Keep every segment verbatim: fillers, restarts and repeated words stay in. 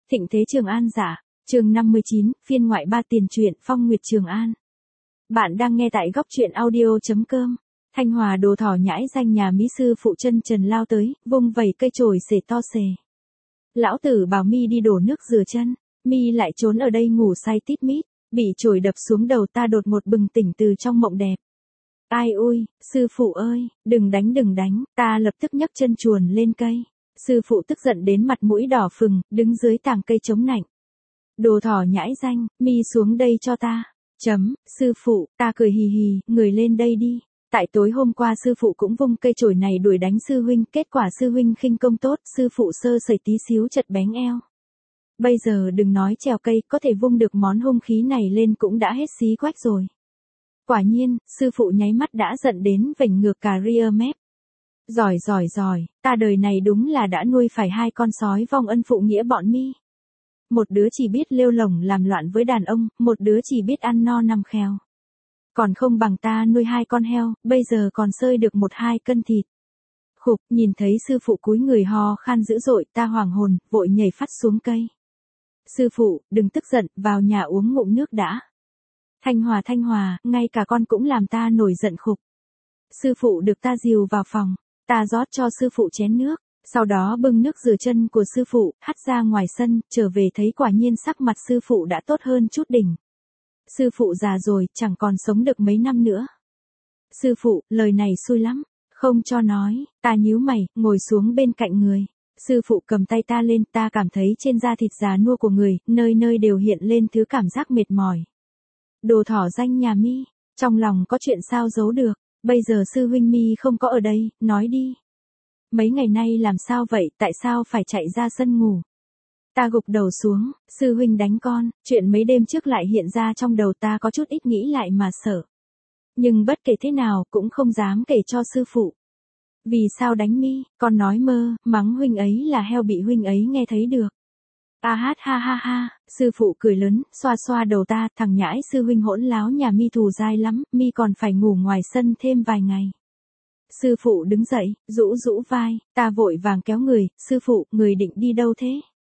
Thịnh thế Trường An giả, chương năm mươi chín, phiên ngoại ba tiền truyện Phong Nguyệt Trường An. Bạn đang nghe tại góc truyện audio.com. Thanh Hòa đồ thỏ nhãi danh nhà mỹ sư phụ chân trần lao tới, vung vẩy cây chổi xể to xề. Lão tử bảo mi đi đổ nước rửa chân, mi lại trốn ở đây ngủ say tít mít, bị chổi đập xuống đầu ta đột ngột bừng tỉnh từ trong mộng đẹp. Ai ui, sư phụ ơi, đừng đánh đừng đánh, ta lập tức nhấc chân chuồn lên cây. Sư phụ tức giận đến mặt mũi đỏ phừng, đứng dưới tàng cây chống nạnh. Đồ thỏ nhãi danh, mi xuống đây cho ta. Chấm, sư phụ, ta cười hì hì, người lên đây đi. Tại tối hôm qua sư phụ cũng vung cây chổi này đuổi đánh sư huynh, kết quả sư huynh khinh công tốt, sư phụ sơ sẩy tí xíu chật bén eo. Bây giờ đừng nói trèo cây, có thể vung được món hung khí này lên cũng đã hết xí quách rồi. Quả nhiên, sư phụ nháy mắt đã giận đến vểnh ngược cà ria mép. Giỏi giỏi giỏi, ta đời này đúng là đã nuôi phải hai con sói vong ân phụ nghĩa bọn mi. Một đứa chỉ biết lêu lổng làm loạn với đàn ông, một đứa chỉ biết ăn no nằm khèo. Còn không bằng ta nuôi hai con heo, bây giờ còn sơi được một hai cân thịt. Khục, nhìn thấy sư phụ cúi người ho khan dữ dội, ta hoảng hồn, vội nhảy phát xuống cây. Sư phụ, đừng tức giận, vào nhà uống ngụm nước đã. Thanh Hòa Thanh Hòa, ngay cả con cũng làm ta nổi giận khục. Sư phụ được ta dìu vào phòng, ta rót cho sư phụ chén nước, sau đó bưng nước rửa chân của sư phụ, hắt ra ngoài sân, trở về thấy quả nhiên sắc mặt sư phụ đã tốt hơn chút đỉnh. Sư phụ già rồi, chẳng còn sống được mấy năm nữa. Sư phụ, lời này xui lắm, không cho nói, ta nhíu mày, ngồi xuống bên cạnh người. Sư phụ cầm tay ta lên, ta cảm thấy trên da thịt già nua của người, nơi nơi đều hiện lên thứ cảm giác mệt mỏi. Đồ thỏ danh nhà mi, trong lòng có chuyện sao giấu được, bây giờ sư huynh mi không có ở đây, nói đi. Mấy ngày nay làm sao vậy, tại sao phải chạy ra sân ngủ? Ta gục đầu xuống, sư huynh đánh con, chuyện mấy đêm trước lại hiện ra trong đầu ta, có chút ít nghĩ lại mà sợ. Nhưng bất kể thế nào cũng không dám kể cho sư phụ. Vì sao đánh mi, con nói mơ, mắng huynh ấy là heo bị huynh ấy nghe thấy được. A hát ha ha ha, sư phụ cười lớn, xoa xoa đầu ta, thằng nhãi sư huynh hỗn láo nhà mi thù dai lắm, mi còn phải ngủ ngoài sân thêm vài ngày. Sư phụ đứng dậy, rũ rũ vai, ta vội vàng kéo người, sư phụ, người định đi đâu thế?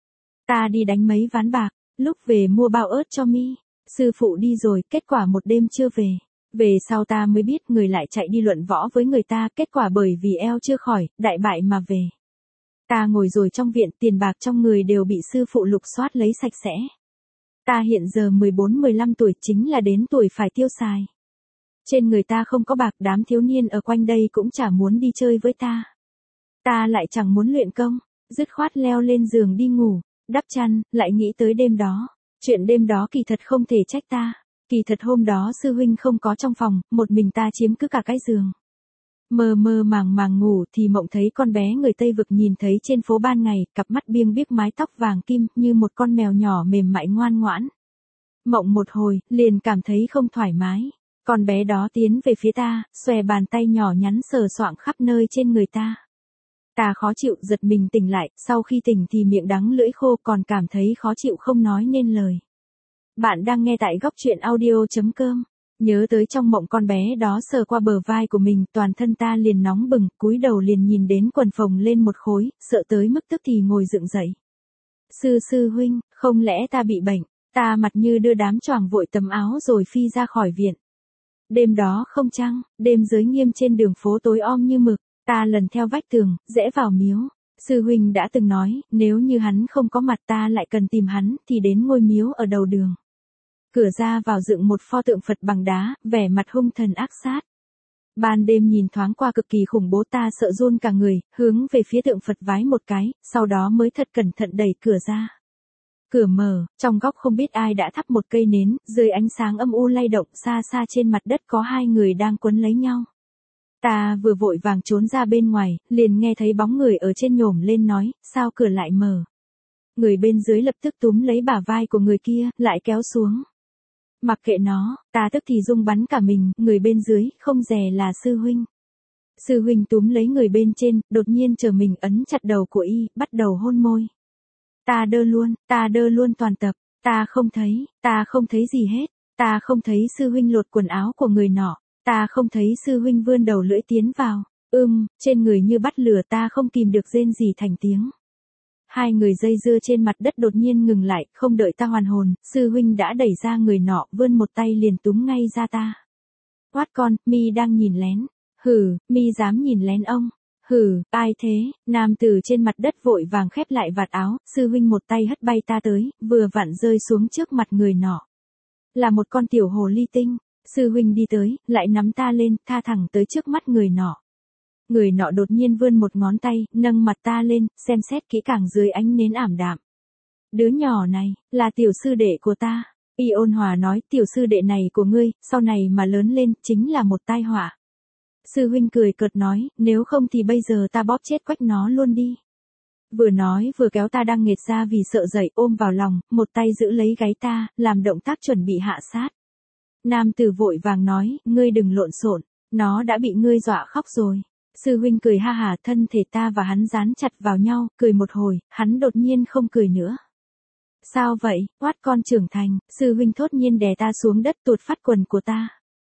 Ta đi đánh mấy ván bạc, lúc về mua bao ớt cho mi. Sư phụ đi rồi, kết quả một đêm chưa về. Về sau ta mới biết người lại chạy đi luận võ với người ta, kết quả bởi vì eo chưa khỏi, đại bại mà về. Ta ngồi rồi trong viện, tiền bạc trong người đều bị sư phụ lục soát lấy sạch sẽ. Ta hiện giờ mười bốn mười lăm tuổi, chính là đến tuổi phải tiêu xài. Trên người ta không có bạc, đám thiếu niên ở quanh đây cũng chả muốn đi chơi với ta. Ta lại chẳng muốn luyện công, dứt khoát leo lên giường đi ngủ, đắp chăn, lại nghĩ tới đêm đó. Chuyện đêm đó kỳ thật không thể trách ta. Kỳ thật hôm đó sư huynh không có trong phòng, một mình ta chiếm cứ cả cái giường. Mơ mơ màng màng ngủ thì mộng thấy con bé người Tây Vực nhìn thấy trên phố ban ngày, cặp mắt biêng biếc mái tóc vàng kim như một con mèo nhỏ mềm mại ngoan ngoãn. Mộng một hồi, liền cảm thấy không thoải mái. Con bé đó tiến về phía ta, xòe bàn tay nhỏ nhắn sờ soạng khắp nơi trên người ta. Ta khó chịu, giật mình tỉnh lại, sau khi tỉnh thì miệng đắng lưỡi khô, còn cảm thấy khó chịu không nói nên lời. Bạn đang nghe tại góc truyện audio.com. Nhớ tới trong mộng con bé đó sờ qua bờ vai của mình, toàn thân ta liền nóng bừng, cúi đầu liền nhìn đến quần phồng lên một khối, sợ tới mức tức thì ngồi dựng dậy. Sư sư huynh, không lẽ ta bị bệnh? Ta mặt như đưa đám choàng vội tấm áo rồi phi ra khỏi viện. Đêm đó không trăng, đêm giới nghiêm trên đường phố tối om như mực, ta lần theo vách tường, rẽ vào miếu. Sư huynh đã từng nói, nếu như hắn không có mặt ta lại cần tìm hắn, thì đến ngôi miếu ở đầu đường. Cửa ra vào dựng một pho tượng Phật bằng đá, vẻ mặt hung thần ác sát. Ban đêm nhìn thoáng qua cực kỳ khủng bố, ta sợ run cả người, hướng về phía tượng Phật vái một cái, sau đó mới thật cẩn thận đẩy cửa ra. Cửa mở, trong góc không biết ai đã thắp một cây nến, dưới ánh sáng âm u lay động, xa xa trên mặt đất có hai người đang quấn lấy nhau. Ta vừa vội vàng trốn ra bên ngoài, liền nghe thấy bóng người ở trên nhổm lên nói, sao cửa lại mở. Người bên dưới lập tức túm lấy bả vai của người kia, lại kéo xuống. Mặc kệ nó, ta tức thì rung bắn cả mình, người bên dưới, không dè là sư huynh. Sư huynh túm lấy người bên trên, đột nhiên trở mình ấn chặt đầu của y, bắt đầu hôn môi. Ta đơ luôn, ta đơ luôn toàn tập, ta không thấy, ta không thấy gì hết, ta không thấy sư huynh lột quần áo của người nọ, ta không thấy sư huynh vươn đầu lưỡi tiến vào, ưm, trên người như bắt lửa, ta không kìm được rên gì thành tiếng. Hai người dây dưa trên mặt đất đột nhiên ngừng lại, không đợi ta hoàn hồn, sư huynh đã đẩy ra người nọ, vươn một tay liền túm ngay ra ta. Quát con, mi đang nhìn lén. Hừ, mi dám nhìn lén ông. Hừ, ai thế? Nam tử trên mặt đất vội vàng khép lại vạt áo, sư huynh một tay hất bay ta tới, vừa vặn rơi xuống trước mặt người nọ. Là một con tiểu hồ ly tinh, sư huynh đi tới, lại nắm ta lên, tha thẳng tới trước mắt người nọ. Người nọ đột nhiên vươn một ngón tay, nâng mặt ta lên, xem xét kỹ càng dưới ánh nến ảm đạm. Đứa nhỏ này, là tiểu sư đệ của ta. Y ôn hòa nói, tiểu sư đệ này của ngươi, sau này mà lớn lên, chính là một tai họa. Sư huynh cười cợt nói, nếu không thì bây giờ ta bóp chết quách nó luôn đi. Vừa nói vừa kéo ta đang nghệt ra vì sợ dậy, ôm vào lòng, một tay giữ lấy gáy ta, làm động tác chuẩn bị hạ sát. Nam tử vội vàng nói, ngươi đừng lộn xộn, nó đã bị ngươi dọa khóc rồi. Sư huynh cười ha hà, thân thể ta và hắn dán chặt vào nhau, cười một hồi, hắn đột nhiên không cười nữa. Sao vậy, quát con trưởng thành, sư huynh thốt nhiên đè ta xuống đất tuột phát quần của ta.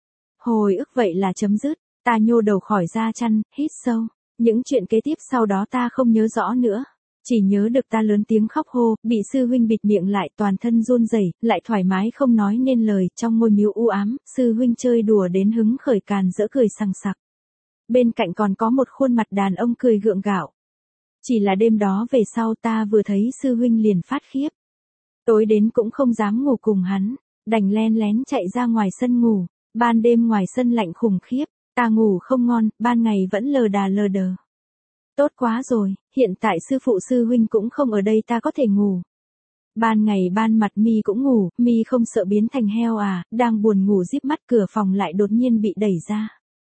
Hồi ức vậy là chấm dứt, ta nhô đầu khỏi da chăn, hít sâu. Những chuyện kế tiếp sau đó ta không nhớ rõ nữa. Chỉ nhớ được ta lớn tiếng khóc hô, bị sư huynh bịt miệng lại, toàn thân run rẩy, lại thoải mái không nói nên lời, trong ngôi miếu u ám, sư huynh chơi đùa đến hứng khởi càn rỡ cười sằng sặc. Bên cạnh còn có một khuôn mặt đàn ông cười gượng gạo. Chỉ là đêm đó về sau ta vừa thấy sư huynh liền phát khiếp. Tối đến cũng không dám ngủ cùng hắn, đành len lén chạy ra ngoài sân ngủ. Ban đêm ngoài sân lạnh khủng khiếp, ta ngủ không ngon, ban ngày vẫn lờ đà lờ đờ. Tốt quá rồi, hiện tại sư phụ sư huynh cũng không ở đây, ta có thể ngủ. Ban ngày ban mặt mi cũng ngủ, mi không sợ biến thành heo à? Đang buồn ngủ díp mắt, cửa phòng lại đột nhiên bị đẩy ra.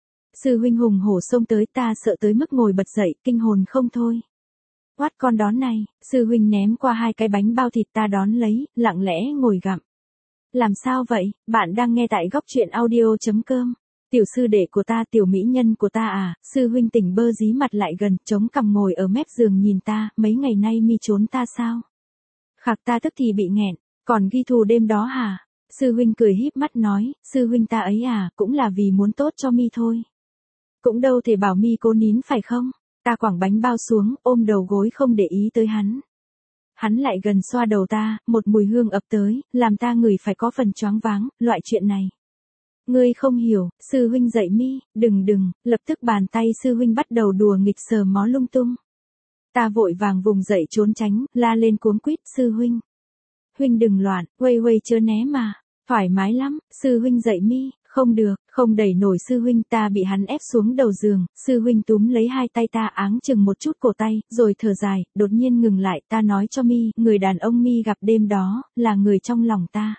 Sư huynh hùng hổ xông tới, ta sợ tới mức ngồi bật dậy, kinh hồn không thôi. Quát con đón này, sư huynh ném qua hai cái bánh bao thịt, ta đón lấy, lặng lẽ ngồi gặm. Làm sao vậy? Bạn đang nghe tại góc truyện audio.com. Tiểu sư đệ của ta, tiểu mỹ nhân của ta à? Sư huynh tỉnh bơ dí mặt lại gần, chống cằm ngồi ở mép giường nhìn ta, mấy ngày nay mi trốn ta sao? Khạc ta tức thì bị nghẹn, còn ghi thù đêm đó hả? Sư huynh cười híp mắt nói, sư huynh ta ấy à, cũng là vì muốn tốt cho mi thôi. Cũng đâu thể bảo mi cố nín phải không? Ta quẳng bánh bao xuống, ôm đầu gối không để ý tới hắn. Hắn lại gần xoa đầu ta, một mùi hương ập tới, làm ta ngửi phải có phần choáng váng, loại chuyện này. Ngươi không hiểu, sư huynh dạy mi, đừng đừng, lập tức bàn tay sư huynh bắt đầu đùa nghịch sờ mó lung tung. Ta vội vàng vùng dậy trốn tránh, la lên cuống quýt, sư huynh. Huynh đừng loạn, quay quay chớ né mà, thoải mái lắm, sư huynh dạy mi, không được, không đẩy nổi sư huynh, ta bị hắn ép xuống đầu giường, sư huynh túm lấy hai tay ta áng chừng một chút cổ tay, rồi thở dài, đột nhiên ngừng lại, ta nói cho mi, người đàn ông mi gặp đêm đó, là người trong lòng ta.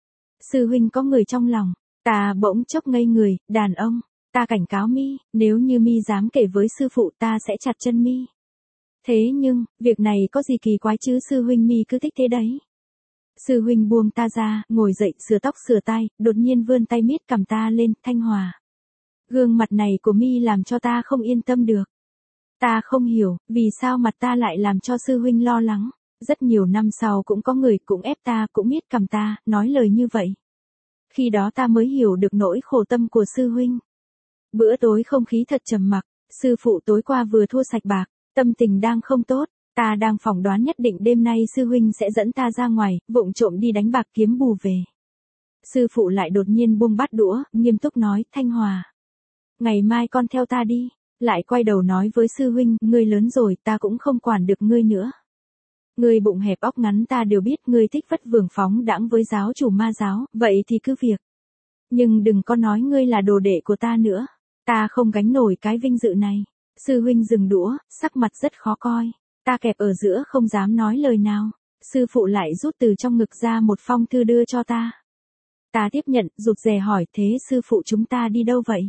Sư huynh có người trong lòng. Ta bỗng chốc ngây người, đàn ông, ta cảnh cáo mi, nếu như mi dám kể với sư phụ ta sẽ chặt chân mi. Thế nhưng, việc này có gì kỳ quái chứ, sư huynh mi cứ thích thế đấy. Sư huynh buông ta ra, ngồi dậy sửa tóc sửa tai, đột nhiên vươn tay miết cầm ta lên, Thanh Hòa. Gương mặt này của mi làm cho ta không yên tâm được. Ta không hiểu, vì sao mặt ta lại làm cho sư huynh lo lắng. Rất nhiều năm sau cũng có người cũng ép ta, cũng miết cầm ta, nói lời như vậy. Khi đó ta mới hiểu được nỗi khổ tâm của sư huynh. Bữa tối không khí thật trầm mặc, sư phụ tối qua vừa thua sạch bạc, tâm tình đang không tốt, ta đang phỏng đoán nhất định đêm nay sư huynh sẽ dẫn ta ra ngoài, vụng trộm đi đánh bạc kiếm bù về. Sư phụ lại đột nhiên buông bát đũa, nghiêm túc nói, Thanh Hòa. Ngày mai con theo ta đi, lại quay đầu nói với sư huynh, ngươi lớn rồi, ta cũng không quản được ngươi nữa. Ngươi bụng hẹp óc ngắn ta đều biết, ngươi thích vất vưởng phóng đãng với giáo chủ ma giáo, vậy thì cứ việc. Nhưng đừng có nói ngươi là đồ đệ của ta nữa, ta không gánh nổi cái vinh dự này. Sư huynh dừng đũa, sắc mặt rất khó coi, ta kẹp ở giữa không dám nói lời nào. Sư phụ lại rút từ trong ngực ra một phong thư đưa cho ta. Ta tiếp nhận, rụt rè hỏi, thế sư phụ chúng ta đi đâu vậy?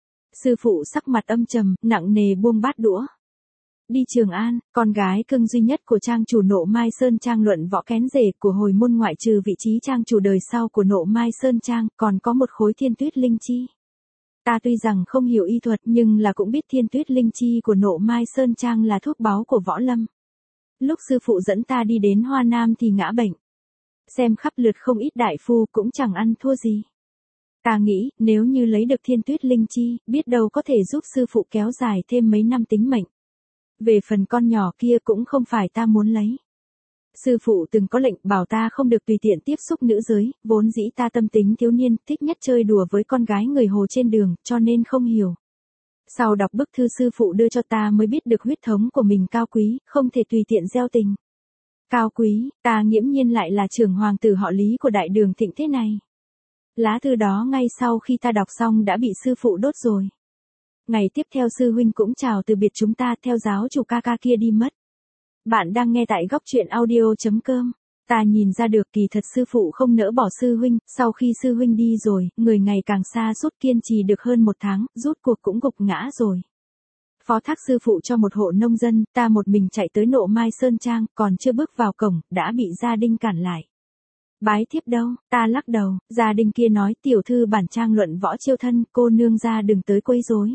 Sư phụ sắc mặt âm trầm, nặng nề buông bát đũa. Đi Trường An, con gái cưng duy nhất của trang chủ Nộ Mai Sơn Trang luận võ kén rể của hồi môn, ngoại trừ vị trí trang chủ đời sau của Nộ Mai Sơn Trang, còn có một khối thiên tuyết linh chi. Ta tuy rằng không hiểu y thuật nhưng là cũng biết thiên tuyết linh chi của Nộ Mai Sơn Trang là thuốc báu của võ lâm. Lúc sư phụ dẫn ta đi đến Hoa Nam thì ngã bệnh. Xem khắp lượt không ít đại phu cũng chẳng ăn thua gì. Ta nghĩ, nếu như lấy được thiên tuyết linh chi, biết đâu có thể giúp sư phụ kéo dài thêm mấy năm tính mệnh. Về phần con nhỏ kia cũng không phải ta muốn lấy. Sư phụ từng có lệnh bảo ta không được tùy tiện tiếp xúc nữ giới, vốn dĩ ta tâm tính thiếu niên, thích nhất chơi đùa với con gái người Hồ trên đường, cho nên không hiểu. Sau đọc bức thư sư phụ đưa cho ta mới biết được huyết thống của mình cao quý, không thể tùy tiện gieo tình. Cao quý, ta nghiễm nhiên lại là trưởng hoàng tử họ Lý của đại đường Thịnh thế này. Lá thư đó ngay sau khi ta đọc xong đã bị sư phụ đốt rồi. Ngày tiếp theo sư huynh cũng chào từ biệt chúng ta theo giáo chủ ca ca kia đi mất. Bạn đang nghe tại góc truyện audio.com. Ta nhìn ra được kỳ thật sư phụ không nỡ bỏ sư huynh, sau khi sư huynh đi rồi, người ngày càng xa suốt kiên trì được hơn một tháng, rút cuộc cũng gục ngã rồi. Phó thác sư phụ cho một hộ nông dân, ta một mình chạy tới Nộ Mai Sơn Trang, còn chưa bước vào cổng, đã bị gia đình cản lại. Bái thiếp đâu, ta lắc đầu, gia đình kia nói tiểu thư bản trang luận võ chiêu thân, cô nương ra đừng tới quấy rối.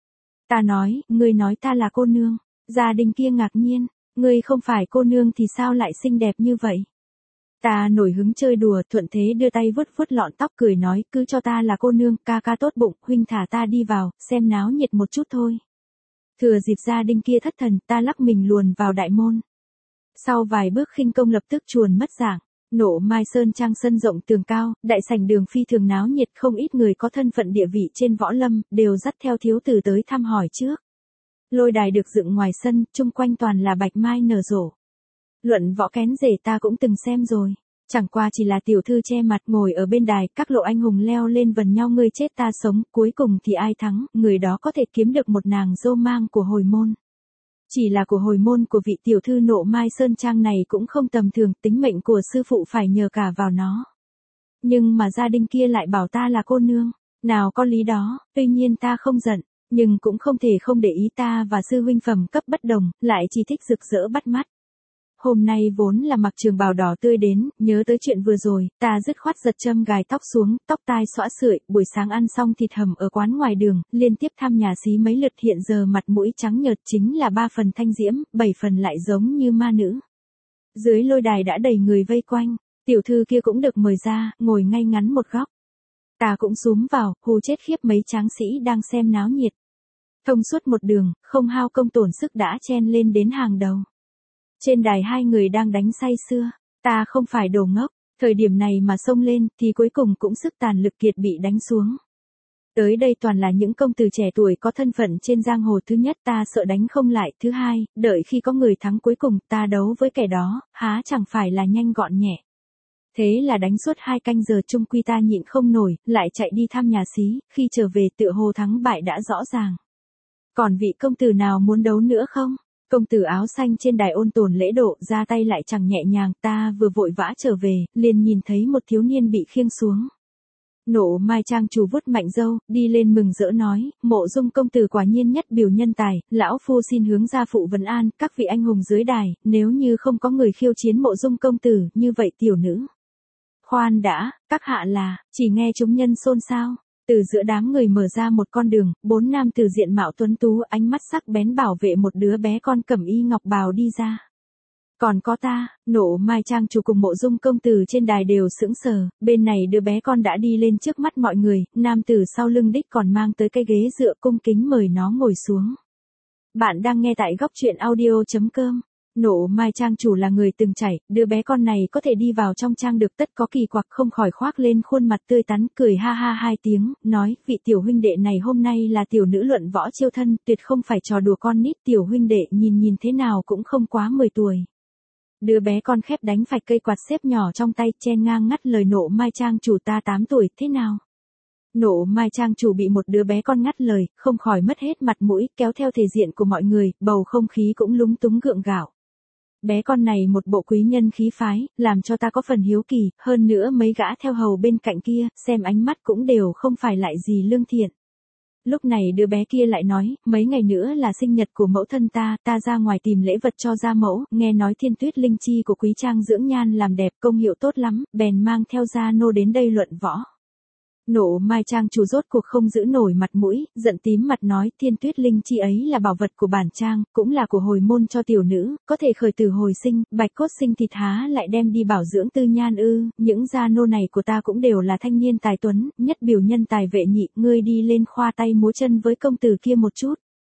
Ta nói, ngươi nói ta là cô nương, gia đình kia ngạc nhiên, ngươi không phải cô nương thì sao lại xinh đẹp như vậy? Ta nổi hứng chơi đùa, thuận thế đưa tay vuốt vuốt lọn tóc cười nói, cứ cho ta là cô nương, ca ca tốt bụng, huynh thả ta đi vào, xem náo nhiệt một chút thôi. Thừa dịp gia đình kia thất thần, ta lắc mình luồn vào đại môn. Sau vài bước khinh công lập tức chuồn mất dạng. Nộ Mai Sơn Trang sân rộng tường cao, đại sảnh đường phi thường náo nhiệt, không ít người có thân phận địa vị trên võ lâm, đều dắt theo thiếu tử tới thăm hỏi trước. Lôi đài được dựng ngoài sân, chung quanh toàn là bạch mai nở rộ. Luận võ kén rể ta cũng từng xem rồi. Chẳng qua chỉ là tiểu thư che mặt ngồi ở bên đài, các lộ anh hùng leo lên vần nhau ngươi chết ta sống, cuối cùng thì ai thắng, người đó có thể kiếm được một nàng dâu mang của hồi môn. Chỉ là của hồi môn của vị tiểu thư Nộ Mai Sơn Trang này cũng không tầm thường, tính mệnh của sư phụ phải nhờ cả vào nó. Nhưng mà gia đình kia lại bảo ta là cô nương, nào có lý đó, tuy nhiên ta không giận, nhưng cũng không thể không để ý ta và sư huynh phẩm cấp bất đồng, lại chỉ thích rực rỡ bắt mắt. Hôm nay vốn là mặc trường bào đỏ tươi đến, nhớ tới chuyện vừa rồi, ta dứt khoát giật châm gài tóc xuống, tóc tai xõa sưởi, buổi sáng ăn xong thịt hầm ở quán ngoài đường, liên tiếp thăm nhà xí mấy lượt, hiện giờ mặt mũi trắng nhợt chính là ba phần thanh diễm, bảy phần lại giống như ma nữ. Dưới lôi đài đã đầy người vây quanh, tiểu thư kia cũng được mời ra, ngồi ngay ngắn một góc. Ta cũng xúm vào, hù chết khiếp mấy tráng sĩ đang xem náo nhiệt. Thông suốt một đường, không hao công tổn sức đã chen lên đến hàng đầu. Trên đài hai người đang đánh say sưa, ta không phải đồ ngốc, thời điểm này mà xông lên thì cuối cùng cũng sức tàn lực kiệt bị đánh xuống. Tới đây toàn là những công tử trẻ tuổi có thân phận trên giang hồ, thứ nhất ta sợ đánh không lại, thứ hai, đợi khi có người thắng cuối cùng ta đấu với kẻ đó, há chẳng phải là nhanh gọn nhẹ. Thế là đánh suốt hai canh giờ chung quy ta nhịn không nổi, lại chạy đi thăm nhà xí, khi trở về tựa hồ thắng bại đã rõ ràng. Còn vị công tử nào muốn đấu nữa không? Công tử áo xanh trên đài ôn tồn lễ độ, ra tay lại chẳng nhẹ nhàng, ta vừa vội vã trở về, liền nhìn thấy một thiếu niên bị khiêng xuống. Nộ Mai Trang chủ vuốt mạnh râu, đi lên mừng rỡ nói, Mộ Dung công tử quả nhiên nhất biểu nhân tài, lão phu xin hướng gia phụ vấn an, các vị anh hùng dưới đài, nếu như không có người khiêu chiến Mộ Dung công tử, như vậy tiểu nữ. Khoan đã, các hạ là, chỉ nghe chúng nhân xôn xao. Từ giữa đám người mở ra một con đường, bốn nam tử diện mạo tuấn tú, ánh mắt sắc bén bảo vệ một đứa bé con cẩm y ngọc bào đi ra. Còn có ta, Nộ Mai Trang chủ cùng Mộ Dung công tử trên đài đều sững sờ, bên này đứa bé con đã đi lên trước mắt mọi người, nam tử sau lưng đích còn mang tới cái ghế dựa cung kính mời nó ngồi xuống. Bạn đang nghe tại góc truyện audio.com. Nộ Mai Trang chủ là người từng trải, đứa bé con này có thể đi vào trong trang được tất có kỳ quặc, không khỏi khoác lên khuôn mặt tươi tắn, cười ha ha hai tiếng, nói, vị tiểu huynh đệ này hôm nay là tiểu nữ luận võ chiêu thân, tuyệt không phải trò đùa con nít, tiểu huynh đệ nhìn nhìn thế nào cũng không quá mười tuổi. Đứa bé con khép đánh phạch cây quạt xếp nhỏ trong tay, chen ngang ngắt lời Nộ Mai Trang chủ, ta tám tuổi, thế nào? Nộ Mai Trang chủ bị một đứa bé con ngắt lời, không khỏi mất hết mặt mũi, kéo theo thể diện của mọi người, bầu không khí cũng lúng túng gượng gạo. Bé con này một bộ quý nhân khí phái, làm cho ta có phần hiếu kỳ, hơn nữa mấy gã theo hầu bên cạnh kia, xem ánh mắt cũng đều không phải lại gì lương thiện. Lúc này đứa bé kia lại nói, mấy ngày nữa là sinh nhật của mẫu thân ta, ta ra ngoài tìm lễ vật cho gia mẫu, nghe nói thiên tuyết linh chi của quý trang dưỡng nhan làm đẹp công hiệu tốt lắm, bèn mang theo gia nô đến đây luận võ. Nộ Mai Trang chủ rốt cuộc không giữ nổi mặt mũi, giận tím mặt nói, thiên tuyết linh chi ấy là bảo vật của bản trang, cũng là của hồi môn cho tiểu nữ, có thể khởi tử hồi sinh, bạch cốt sinh thịt há lại đem đi bảo dưỡng tư nhan ư, những gia nô này của ta cũng đều là thanh niên tài tuấn, nhất biểu nhân tài vệ nhị, ngươi đi lên khoa tay múa chân với công tử kia một chút.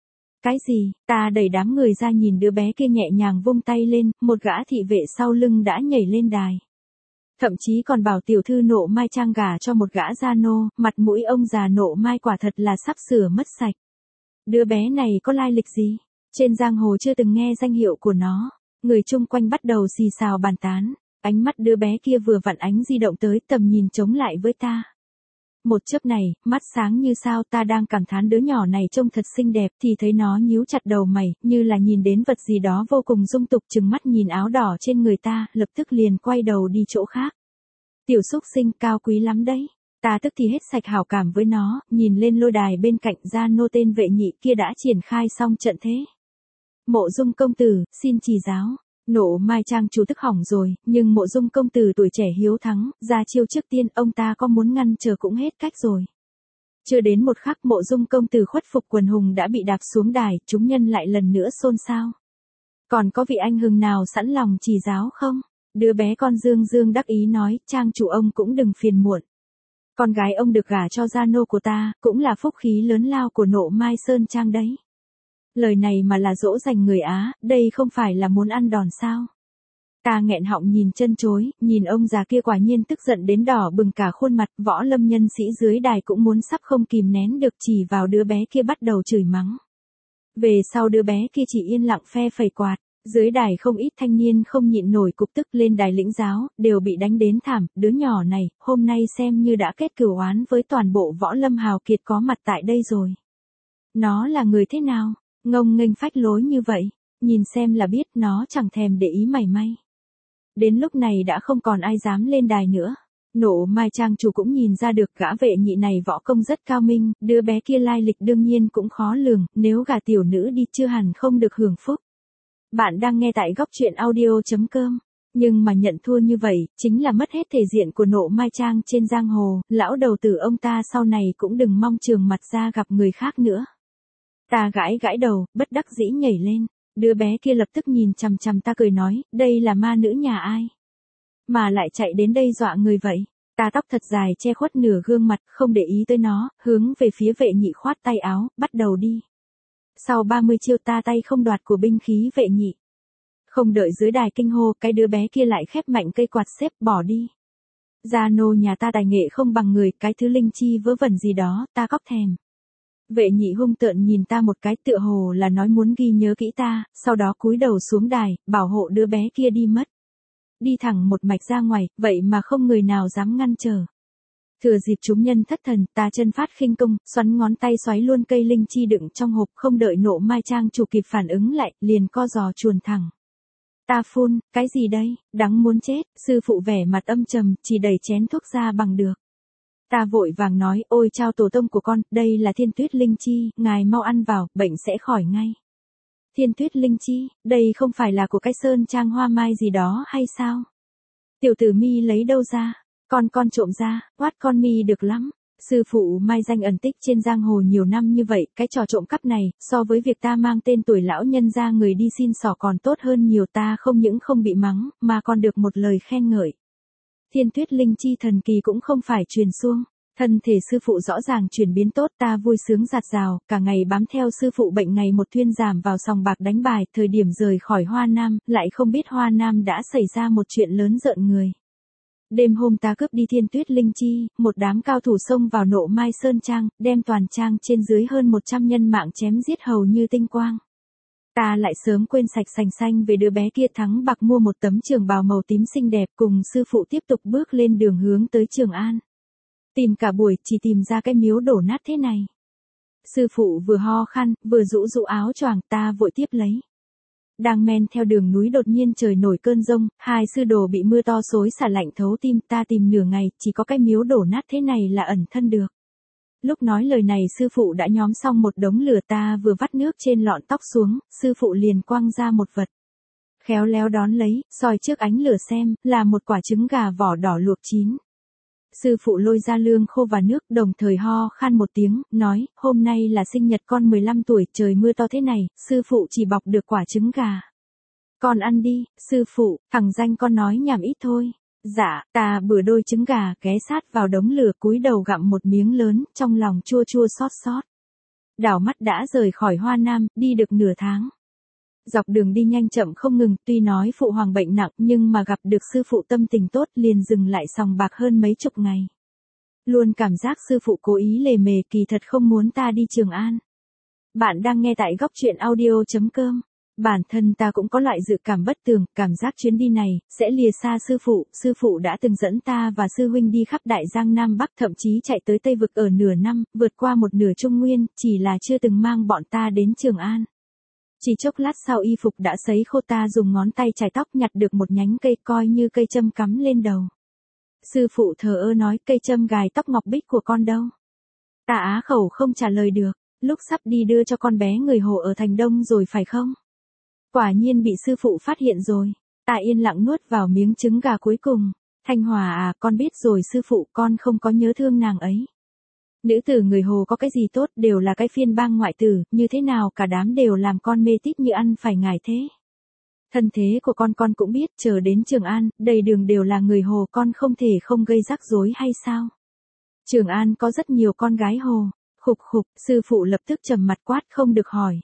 Cái gì? Ta đẩy đám người ra nhìn đứa bé kia nhẹ nhàng vung tay lên, một gã thị vệ sau lưng đã nhảy lên đài. Thậm chí còn bảo tiểu thư Nộ Mai trang gả cho một gã gia nô, mặt mũi ông già Nộ Mai quả thật là sắp sửa mất sạch. Đứa bé này có lai lịch gì? Trên giang hồ chưa từng nghe danh hiệu của nó. Người chung quanh bắt đầu xì xào bàn tán. Ánh mắt đứa bé kia vừa vặn ánh di động tới, tầm nhìn chống lại với ta. Một chớp này, mắt sáng như sao, ta đang cảm thán đứa nhỏ này trông thật xinh đẹp, thì thấy nó nhíu chặt đầu mày, như là nhìn đến vật gì đó vô cùng dung tục, trừng mắt nhìn áo đỏ trên người ta, lập tức liền quay đầu đi chỗ khác. Tiểu xúc sinh cao quý lắm đấy. Ta tức thì hết sạch hảo cảm với nó, nhìn lên lôi đài bên cạnh gia nô tên Vệ Nhị kia đã triển khai xong trận thế. Mộ Dung công tử, xin chỉ giáo. Nộ Mai trang chủ tức hỏng rồi, nhưng Mộ Dung công tử tuổi trẻ hiếu thắng, ra chiêu trước tiên, ông ta có muốn ngăn trở cũng hết cách rồi. Chưa đến một khắc Mộ Dung công tử khuất phục, quần hùng đã bị đạp xuống đài, chúng nhân lại lần nữa xôn xao. Còn có vị anh hùng nào sẵn lòng chỉ giáo không? Đứa bé con Dương Dương đắc ý nói, trang chủ ông cũng đừng phiền muộn. Con gái ông được gả cho gia nô của ta, cũng là phúc khí lớn lao của Nộ Mai Sơn Trang đấy. Lời này mà là dỗ dành người Á, đây không phải là muốn ăn đòn sao? Ta nghẹn họng nhìn chân chối, nhìn ông già kia quả nhiên tức giận đến đỏ bừng cả khuôn mặt, võ lâm nhân sĩ dưới đài cũng muốn sắp không kìm nén được, chỉ vào đứa bé kia bắt đầu chửi mắng. Về sau đứa bé kia chỉ yên lặng phe phẩy quạt, dưới đài không ít thanh niên không nhịn nổi cục tức lên đài lĩnh giáo, đều bị đánh đến thảm, đứa nhỏ này, hôm nay xem như đã kết cửu oán với toàn bộ võ lâm hào kiệt có mặt tại đây rồi. Nó là người thế nào? Ngông nghênh phách lối như vậy, nhìn xem là biết nó chẳng thèm để ý mảy may. Đến lúc này đã không còn ai dám lên đài nữa. Nộ Mai trang chủ cũng nhìn ra được gã Vệ Nhị này võ công rất cao minh, đứa bé kia lai lịch đương nhiên cũng khó lường, nếu gả tiểu nữ đi chưa hẳn không được hưởng phúc. Bạn đang nghe tại góc truyện audio chấm com. Nhưng mà nhận thua như vậy, chính là mất hết thể diện của Nộ Mai Trang trên giang hồ, lão đầu tử ông ta sau này cũng đừng mong trường mặt ra gặp người khác nữa. Ta gãi gãi đầu, bất đắc dĩ nhảy lên. Đứa bé kia lập tức nhìn chằm chằm ta cười nói, đây là ma nữ nhà ai? Mà lại chạy đến đây dọa người vậy? Ta tóc thật dài che khuất nửa gương mặt, không để ý tới nó, hướng về phía Vệ Nhị khoát tay áo, bắt đầu đi. Sau ba mươi chiêu ta tay không đoạt của binh khí Vệ Nhị. Không đợi dưới đài kinh hô, cái đứa bé kia lại khép mạnh cây quạt xếp bỏ đi. Gia nô nhà ta tài nghệ không bằng người, cái thứ linh chi vớ vẩn gì đó, ta cóc thèm. Vệ Nhị hung tợn nhìn ta một cái, tựa hồ là nói muốn ghi nhớ kỹ ta, sau đó cúi đầu xuống đài, bảo hộ đứa bé kia đi mất. Đi thẳng một mạch ra ngoài, vậy mà không người nào dám ngăn trở. Thừa dịp chúng nhân thất thần, ta chân phát khinh công, xoắn ngón tay xoáy luôn cây linh chi đựng trong hộp, không đợi Nộ Mai Trang chủ kịp phản ứng lại, liền co giò chuồn thẳng. Ta phun, cái gì đây, đắng muốn chết, sư phụ vẻ mặt âm trầm, chỉ đẩy chén thuốc ra bằng được. Ta vội vàng nói, ôi chao tổ tông của con, đây là thiên tuyết linh chi, ngài mau ăn vào, bệnh sẽ khỏi ngay. Thiên tuyết linh chi, đây không phải là của cái sơn trang hoa mai gì đó hay sao? Tiểu tử mi lấy đâu ra? Con con trộm ra, quát con mi được lắm. Sư phụ mai danh ẩn tích trên giang hồ nhiều năm như vậy, cái trò trộm cắp này, so với việc ta mang tên tuổi lão nhân ra người đi xin xỏ còn tốt hơn nhiều, ta không những không bị mắng, mà còn được một lời khen ngợi. Thiên tuyết linh chi thần kỳ cũng không phải truyền xuông. Thân thể sư phụ rõ ràng chuyển biến tốt, ta vui sướng giạt rào, cả ngày bám theo sư phụ bệnh ngày một thuyên giảm vào sòng bạc đánh bài, thời điểm rời khỏi Hoa Nam, lại không biết Hoa Nam đã xảy ra một chuyện lớn rợn người. Đêm hôm ta cướp đi thiên tuyết linh chi, một đám cao thủ xông vào Nộ Mai Sơn Trang, đem toàn trang trên dưới hơn một trăm nhân mạng chém giết hầu như tinh quang. Ta lại sớm quên sạch sành xanh về đứa bé kia, thắng bạc mua một tấm trường bào màu tím xinh đẹp, cùng sư phụ tiếp tục bước lên đường hướng tới Trường An. Tìm cả buổi, chỉ tìm ra cái miếu đổ nát thế này. Sư phụ vừa ho khan, vừa rũ rũ áo choàng, ta vội tiếp lấy. Đang men theo đường núi đột nhiên trời nổi cơn giông, hai sư đồ bị mưa to xối xả lạnh thấu tim, ta tìm nửa ngày, chỉ có cái miếu đổ nát thế này là ẩn thân được. Lúc nói lời này sư phụ đã nhóm xong một đống lửa, ta vừa vắt nước trên lọn tóc xuống, sư phụ liền quăng ra một vật. Khéo léo đón lấy, soi trước ánh lửa xem, là một quả trứng gà vỏ đỏ luộc chín. Sư phụ lôi ra lương khô và nước, đồng thời ho khan một tiếng, nói, hôm nay là sinh nhật con mười lăm tuổi, trời mưa to thế này, sư phụ chỉ bọc được quả trứng gà. Con ăn đi, sư phụ, thằng danh con nói nhảm ít thôi. Dạ, ta bừa đôi trứng gà, ghé sát vào đống lửa, cúi đầu gặm một miếng lớn, trong lòng chua chua xót xót. đảo mắt đã rời khỏi Hoa Nam, đi được nửa tháng. Dọc đường đi nhanh chậm không ngừng, tuy nói phụ hoàng bệnh nặng nhưng mà gặp được sư phụ tâm tình tốt liền dừng lại sòng bạc hơn mấy chục ngày. Luôn cảm giác sư phụ cố ý lề mề, kỳ thật không muốn ta đi Trường An. Bạn đang nghe tại góc truyện audio.com. Bản thân ta cũng có loại dự cảm bất tường, cảm giác chuyến đi này sẽ lìa xa sư phụ, sư phụ đã từng dẫn ta và sư huynh đi khắp Đại Giang Nam Bắc, thậm chí chạy tới Tây Vực ở nửa năm, vượt qua một nửa Trung Nguyên, chỉ là chưa từng mang bọn ta đến Trường An. Chỉ chốc lát sau y phục đã sấy khô, ta dùng ngón tay chải tóc nhặt được một nhánh cây coi như cây châm cắm lên đầu. Sư phụ thờ ơ nói, cây châm gài tóc ngọc bích của con đâu? Ta á khẩu không trả lời được, lúc sắp đi đưa cho con bé người Hồ ở Thành Đông rồi phải không? Quả nhiên bị sư phụ phát hiện rồi, ta yên lặng nuốt vào miếng trứng gà cuối cùng. Thanh Hòa à, con biết rồi sư phụ, con không có nhớ thương nàng ấy. Nữ tử người Hồ có cái gì tốt, đều là cái phiên bang ngoại tử, như thế nào cả đám đều làm con mê tít như ăn phải ngải thế. Thân thế của con con cũng biết, chờ đến Trường An, đầy đường đều là người Hồ, con không thể không gây rắc rối hay sao? Trường An có rất nhiều con gái Hồ. Khục khục, sư phụ lập tức trầm mặt quát, không được hỏi.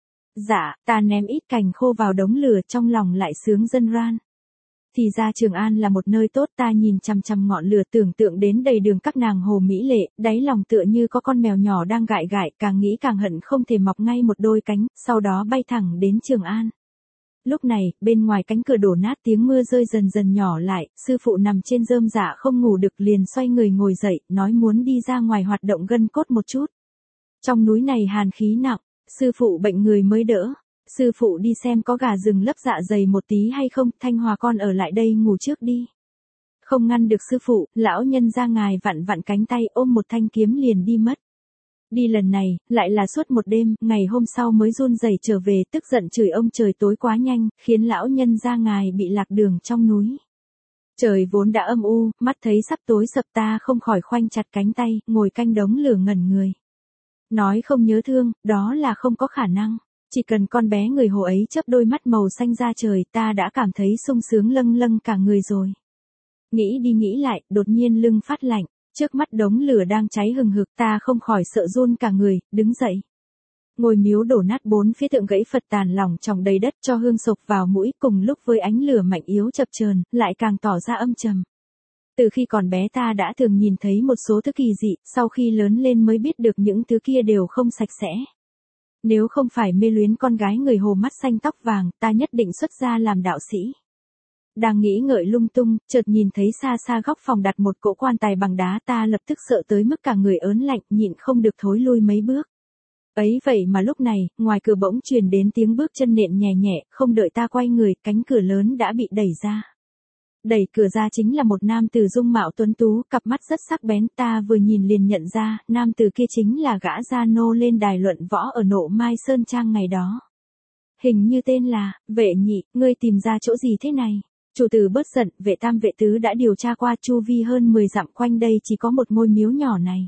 Dạ, ta ném ít cành khô vào đống lửa, trong lòng lại sướng dân ran. Thì ra Trường An là một nơi tốt, ta nhìn chằm chằm ngọn lửa tưởng tượng đến đầy đường các nàng hồ mỹ lệ, đáy lòng tựa như có con mèo nhỏ đang gại gại, càng nghĩ càng hận không thể mọc ngay một đôi cánh, sau đó bay thẳng đến Trường An. Lúc này, bên ngoài cánh cửa đổ nát, tiếng mưa rơi dần dần nhỏ lại, sư phụ nằm trên rơm rạ không ngủ được liền xoay người ngồi dậy, nói muốn đi ra ngoài hoạt động gân cốt một chút. Trong núi này hàn khí nặng, sư phụ bệnh người mới đỡ. Sư phụ đi xem có gà rừng lấp dạ dày một tí hay không, Thanh Hòa con ở lại đây ngủ trước đi. Không ngăn được sư phụ, lão nhân ra ngài vặn vặn cánh tay ôm một thanh kiếm liền đi mất. Đi lần này, lại là suốt một đêm, ngày hôm sau mới run rẩy trở về, tức giận chửi ông trời tối quá nhanh, khiến lão nhân ra ngài bị lạc đường trong núi. Trời vốn đã âm u, mắt thấy sắp tối sập, ta không khỏi khoanh chặt cánh tay, ngồi canh đống lửa ngẩn người. Nói không nhớ thương, đó là không có khả năng. Chỉ cần con bé người Hồ ấy chớp đôi mắt màu xanh ra trời, ta đã cảm thấy sung sướng lâng lâng cả người rồi. Nghĩ đi nghĩ lại, đột nhiên lưng phát lạnh, trước mắt đống lửa đang cháy hừng hực, ta không khỏi sợ run cả người, đứng dậy. Ngôi miếu đổ nát, bốn phía tượng gãy Phật tàn lỏng tròng đầy đất, cho hương sộc vào mũi, cùng lúc với ánh lửa mạnh yếu chập chờn, lại càng tỏ ra âm trầm. Từ khi còn bé ta đã thường nhìn thấy một số thứ kỳ dị, sau khi lớn lên mới biết được những thứ kia đều không sạch sẽ. Nếu không phải mê luyến con gái người Hồ mắt xanh tóc vàng, ta nhất định xuất gia làm đạo sĩ. Đang nghĩ ngợi lung tung, chợt nhìn thấy xa xa góc phòng đặt một cỗ quan tài bằng đá, ta lập tức sợ tới mức cả người ớn lạnh, nhịn không được thối lui mấy bước. Ấy vậy mà lúc này, ngoài cửa bỗng truyền đến tiếng bước chân nện nhẹ nhẹ, không đợi ta quay người, cánh cửa lớn đã bị đẩy ra. Đẩy cửa ra chính là một nam tử dung mạo tuấn tú, cặp mắt rất sắc bén, ta vừa nhìn liền nhận ra, nam tử kia chính là gã gia nô lên đài luận võ ở Nộ Mai Sơn Trang ngày đó. Hình như tên là, Vệ Nhị, ngươi tìm ra chỗ gì thế này? Chủ tử bớt giận, Vệ Tam Vệ Tứ đã điều tra qua, chu vi hơn mười dặm quanh đây chỉ có một ngôi miếu nhỏ này.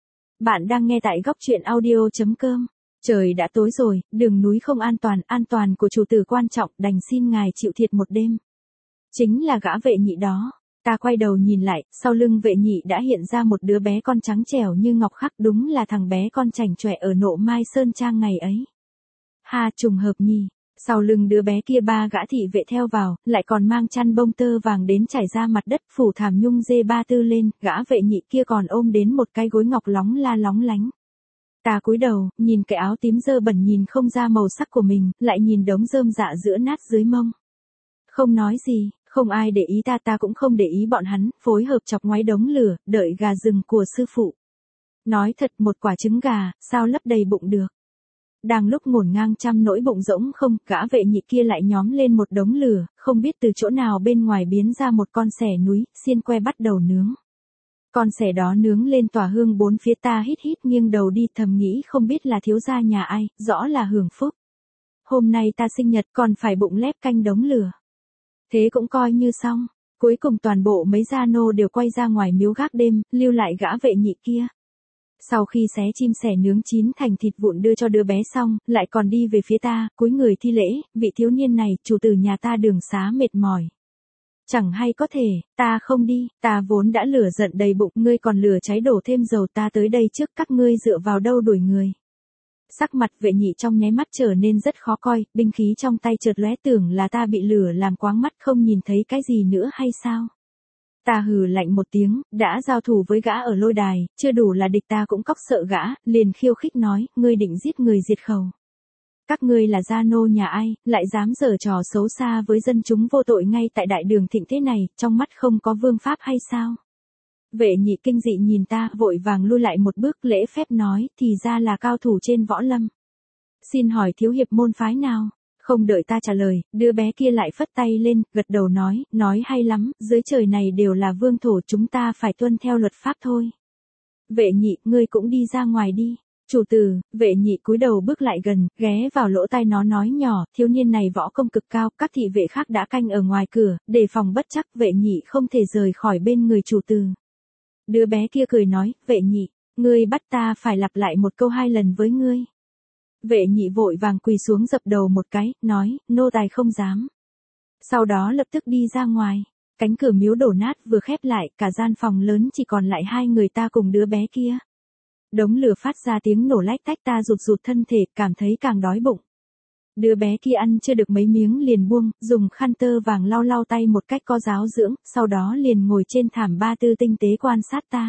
Bạn đang nghe tại góc truyện audio.com. Trời đã tối rồi, đường núi không an toàn, an toàn của chủ tử quan trọng, đành xin ngài chịu thiệt một đêm. Chính là gã Vệ Nhị đó. Ta quay đầu nhìn lại, sau lưng Vệ Nhị đã hiện ra một đứa bé con trắng trẻo như ngọc khắc, đúng là thằng bé con chảnh chọe ở Nộ Mai Sơn Trang ngày ấy. Ha, trùng hợp nhỉ. Sau lưng đứa bé kia ba gã thị vệ theo vào, lại còn mang chăn bông tơ vàng đến trải ra mặt đất, phủ thảm nhung dê ba tư lên, gã Vệ Nhị kia còn ôm đến một cái gối ngọc lóng la lóng lánh. Ta cúi đầu, nhìn cái áo tím dơ bẩn nhìn không ra màu sắc của mình, lại nhìn đống rơm rạ giữa nát dưới mông. Không nói gì. Không ai để ý ta, ta cũng không để ý bọn hắn, phối hợp chọc ngoáy đống lửa, đợi gà rừng của sư phụ. Nói thật, một quả trứng gà, sao lấp đầy bụng được. Đang lúc ngổn ngang trăm nỗi bụng rỗng không, gã Vệ Nhị kia lại nhóm lên một đống lửa, không biết từ chỗ nào bên ngoài biến ra một con sẻ núi, xiên que bắt đầu nướng. Con sẻ đó nướng lên tỏa hương bốn phía, ta hít hít nghiêng đầu đi, thầm nghĩ không biết là thiếu gia nhà ai, rõ là Hưởng Phúc. Hôm nay ta sinh nhật còn phải bụng lép canh đống lửa. Thế cũng coi như xong, cuối cùng toàn bộ mấy gia nô đều quay ra ngoài miếu gác đêm, lưu lại gã Vệ Nhị kia. Sau khi xé chim sẻ nướng chín thành thịt vụn đưa cho đứa bé xong, lại còn đi về phía ta, cúi người thi lễ, vị thiếu niên này, chủ tử nhà ta đường xá mệt mỏi. Chẳng hay có thể, ta không đi, ta vốn đã lửa giận đầy bụng, ngươi còn lửa cháy đổ thêm dầu, ta tới đây trước, các ngươi dựa vào đâu đuổi người. Sắc mặt Vệ Nhị trong nháy mắt trở nên rất khó coi, binh khí trong tay chợt lóe, tưởng là ta bị lửa làm quáng mắt không nhìn thấy cái gì nữa hay sao? Ta hừ lạnh một tiếng, đã giao thủ với gã ở lôi đài, chưa đủ là địch ta cũng cóc sợ gã, liền khiêu khích nói, ngươi định giết người diệt khẩu. Các ngươi là gia nô nhà ai, lại dám giở trò xấu xa với dân chúng vô tội ngay tại đại đường thịnh thế này, trong mắt không có vương pháp hay sao? Vệ Nhị kinh dị nhìn ta, vội vàng lui lại một bước, lễ phép nói, thì ra là cao thủ trên võ lâm. Xin hỏi thiếu hiệp môn phái nào? Không đợi ta trả lời, đứa bé kia lại phất tay lên, gật đầu nói, nói hay lắm, dưới trời này đều là vương thổ, chúng ta phải tuân theo luật pháp thôi. Vệ Nhị, ngươi cũng đi ra ngoài đi. Chủ tử. Vệ Nhị cúi đầu bước lại gần, ghé vào lỗ tai nó nói nhỏ, thiếu niên này võ công cực cao, các thị vệ khác đã canh ở ngoài cửa, đề phòng bất chắc, Vệ Nhị không thể rời khỏi bên người chủ tử. Đứa bé kia cười nói, Vệ Nhị, ngươi bắt ta phải lặp lại một câu hai lần với ngươi. Vệ Nhị vội vàng quỳ xuống dập đầu một cái, nói, nô tài không dám. Sau đó lập tức đi ra ngoài. Cánh cửa miếu đổ nát vừa khép lại, cả gian phòng lớn chỉ còn lại hai người ta cùng đứa bé kia. Đống lửa phát ra tiếng nổ lách tách, ta rụt rụt thân thể, cảm thấy càng đói bụng. Đứa bé kia ăn chưa được mấy miếng liền buông, dùng khăn tơ vàng lau lau tay một cách có giáo dưỡng, sau đó liền ngồi trên thảm ba tư tinh tế quan sát ta.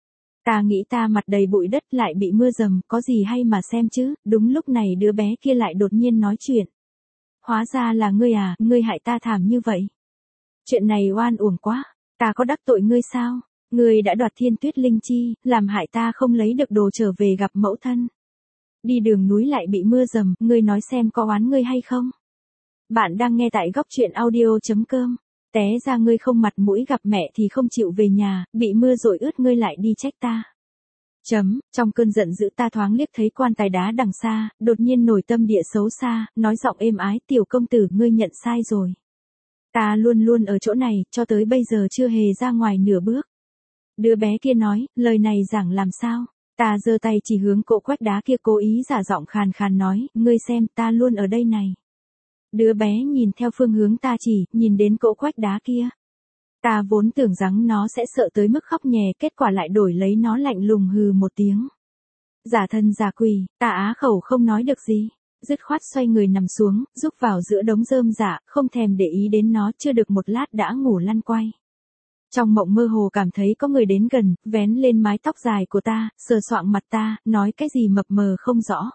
Ta nghĩ ta mặt đầy bụi đất lại bị mưa dầm, có gì hay mà xem chứ, đúng lúc này đứa bé kia lại đột nhiên nói chuyện. Hóa ra là ngươi à, ngươi hại ta thảm như vậy. Chuyện này oan uổng quá, ta có đắc tội ngươi sao? Ngươi đã đoạt Thiên Tuyết Linh Chi, làm hại ta không lấy được đồ trở về gặp mẫu thân. Đi đường núi lại bị mưa dầm, ngươi nói xem có oán ngươi hay không? Bạn đang nghe tại góc truyện audio chấm com. Té ra ngươi không mặt mũi gặp mẹ thì không chịu về nhà, bị mưa dội ướt ngươi lại đi trách ta. Chấm, trong cơn giận dữ ta thoáng liếc thấy quan tài đá đằng xa, đột nhiên nổi tâm địa xấu xa, nói giọng êm ái, tiểu công tử ngươi nhận sai rồi. Ta luôn luôn ở chỗ này, cho tới bây giờ chưa hề ra ngoài nửa bước. Đứa bé kia nói, lời này giảng làm sao? Ta giơ tay chỉ hướng cỗ quách đá kia, cố ý giả giọng khàn khàn nói, ngươi xem, ta luôn ở đây này. Đứa bé nhìn theo phương hướng ta chỉ, nhìn đến cỗ quách đá kia. Ta vốn tưởng rằng nó sẽ sợ tới mức khóc nhè, kết quả lại đổi lấy nó lạnh lùng hừ một tiếng. Giả thân giả quỷ, ta á khẩu không nói được gì. Dứt khoát xoay người nằm xuống, rúc vào giữa đống rơm rạ, không thèm để ý đến nó, chưa được một lát đã ngủ lăn quay. Trong mộng mơ hồ cảm thấy có người đến gần, vén lên mái tóc dài của ta, sờ soạng mặt ta, nói cái gì mập mờ không rõ.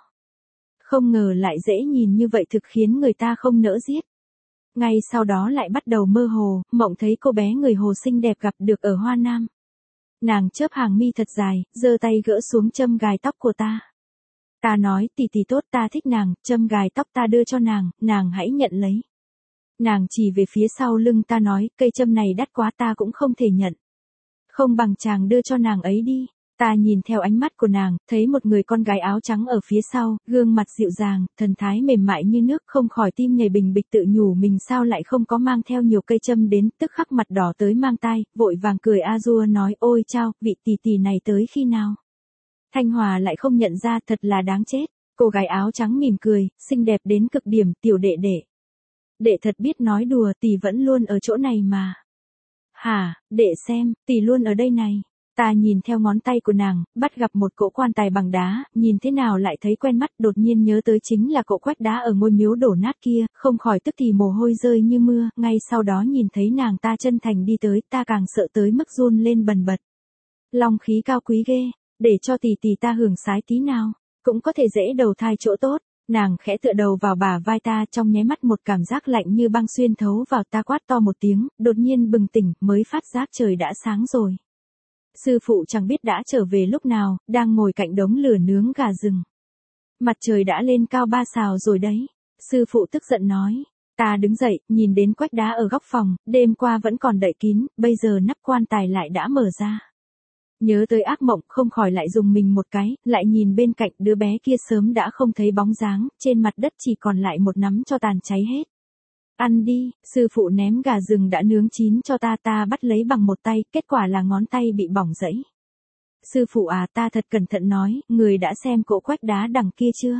Không ngờ lại dễ nhìn như vậy, thực khiến người ta không nỡ giết. Ngay sau đó lại bắt đầu mơ hồ, mộng thấy cô bé người Hồ xinh đẹp gặp được ở Hoa Nam. Nàng chớp hàng mi thật dài, giơ tay gỡ xuống châm gài tóc của ta. Ta nói, tỷ tỷ tốt, ta thích nàng, châm gài tóc ta đưa cho nàng, nàng hãy nhận lấy. Nàng chỉ về phía sau lưng ta nói, cây châm này đắt quá, ta cũng không thể nhận. Không bằng chàng đưa cho nàng ấy đi. Ta nhìn theo ánh mắt của nàng, thấy một người con gái áo trắng ở phía sau, gương mặt dịu dàng, thần thái mềm mại như nước, không khỏi tim nhảy bình bịch, tự nhủ mình sao lại không có mang theo nhiều cây châm đến, tức khắc mặt đỏ tới mang tai, vội vàng cười a dua nói, ôi chao, vị tỷ tỷ này tới khi nào? Thanh Hòa lại không nhận ra, thật là đáng chết. Cô gái áo trắng mỉm cười, xinh đẹp đến cực điểm, tiểu đệ đệ. Đệ thật biết nói đùa, tỷ vẫn luôn ở chỗ này mà. Hả, đệ xem, tỷ luôn ở đây này. Ta nhìn theo ngón tay của nàng, bắt gặp một cỗ quan tài bằng đá, nhìn thế nào lại thấy quen mắt, đột nhiên nhớ tới chính là cỗ quách đá ở ngôi miếu đổ nát kia, không khỏi tức thì mồ hôi rơi như mưa, ngay sau đó nhìn thấy nàng ta chân thành đi tới, ta càng sợ tới mức run lên bần bật. Long khí cao quý ghê, để cho tỷ tỷ ta hưởng sái tí nào, cũng có thể dễ đầu thai chỗ tốt. Nàng khẽ tựa đầu vào bả vai ta, trong nháy mắt một cảm giác lạnh như băng xuyên thấu vào, ta quát to một tiếng, đột nhiên bừng tỉnh, mới phát giác trời đã sáng rồi. Sư phụ chẳng biết đã trở về lúc nào, đang ngồi cạnh đống lửa nướng gà rừng. Mặt trời đã lên cao ba sào rồi đấy. Sư phụ tức giận nói. Ta đứng dậy, nhìn đến quách đá ở góc phòng, đêm qua vẫn còn đậy kín, bây giờ nắp quan tài lại đã mở ra. Nhớ tới ác mộng, không khỏi lại dùng mình một cái, lại nhìn bên cạnh, đứa bé kia sớm đã không thấy bóng dáng, trên mặt đất chỉ còn lại một nắm tro tàn cháy hết. Ăn đi, sư phụ ném gà rừng đã nướng chín cho ta, ta bắt lấy bằng một tay, kết quả là ngón tay bị bỏng rẫy. Sư phụ à, ta thật cẩn thận nói, người đã xem cỗ quách đá đằng kia chưa?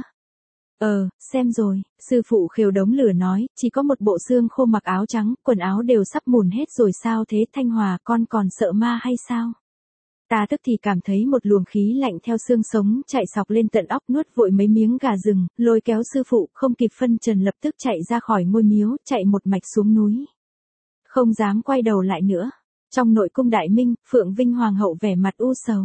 Ờ, xem rồi, sư phụ khều đống lửa nói, chỉ có một bộ xương khô mặc áo trắng, quần áo đều sắp mùn hết rồi sao thế? Thanh Hòa, con còn sợ ma hay sao? Ta tức thì cảm thấy một luồng khí lạnh theo xương sống chạy sọc lên tận óc, nuốt vội mấy miếng gà rừng, lôi kéo sư phụ không kịp phân trần lập tức chạy ra khỏi ngôi miếu, chạy một mạch xuống núi. Không dám quay đầu lại nữa. Trong nội cung Đại Minh, Phượng Vinh Hoàng hậu vẻ mặt u sầu.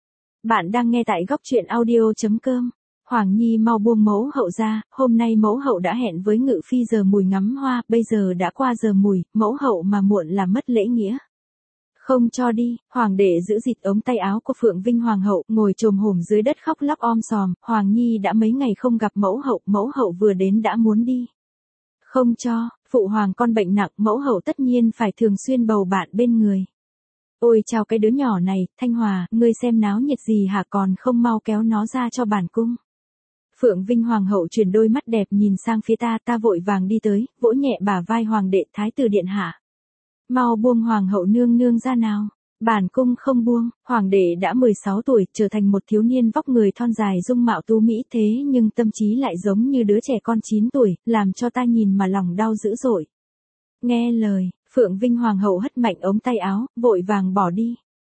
Bạn đang nghe tại góc truyện audio.com. Hoàng Nhi mau buông mẫu hậu ra, hôm nay mẫu hậu đã hẹn với Ngự Phi giờ mùi ngắm hoa, bây giờ đã qua giờ mùi, mẫu hậu mà muộn là mất lễ nghĩa. Không cho đi, hoàng đệ giữ dịt ống tay áo của Phượng Vinh Hoàng hậu, ngồi chồm hổm dưới đất khóc lóc om sòm, Hoàng Nhi đã mấy ngày không gặp mẫu hậu, mẫu hậu vừa đến đã muốn đi. Không cho, phụ hoàng con bệnh nặng, mẫu hậu tất nhiên phải thường xuyên bầu bạn bên người. Ôi chào cái đứa nhỏ này, Thanh Hòa, ngươi xem náo nhiệt gì hả, còn không mau kéo nó ra cho bản cung. Phượng Vinh Hoàng hậu chuyển đôi mắt đẹp nhìn sang phía ta, ta vội vàng đi tới, vỗ nhẹ bả vai hoàng đệ, thái tử điện hạ. Mau buông hoàng hậu nương nương ra nào. Bản cung không buông, hoàng đệ đã mười sáu tuổi, trở thành một thiếu niên vóc người thon dài dung mạo tú mỹ, thế nhưng tâm trí lại giống như đứa trẻ con chín tuổi, làm cho ta nhìn mà lòng đau dữ dội. Nghe lời, Phượng Vinh Hoàng hậu hất mạnh ống tay áo, vội vàng bỏ đi.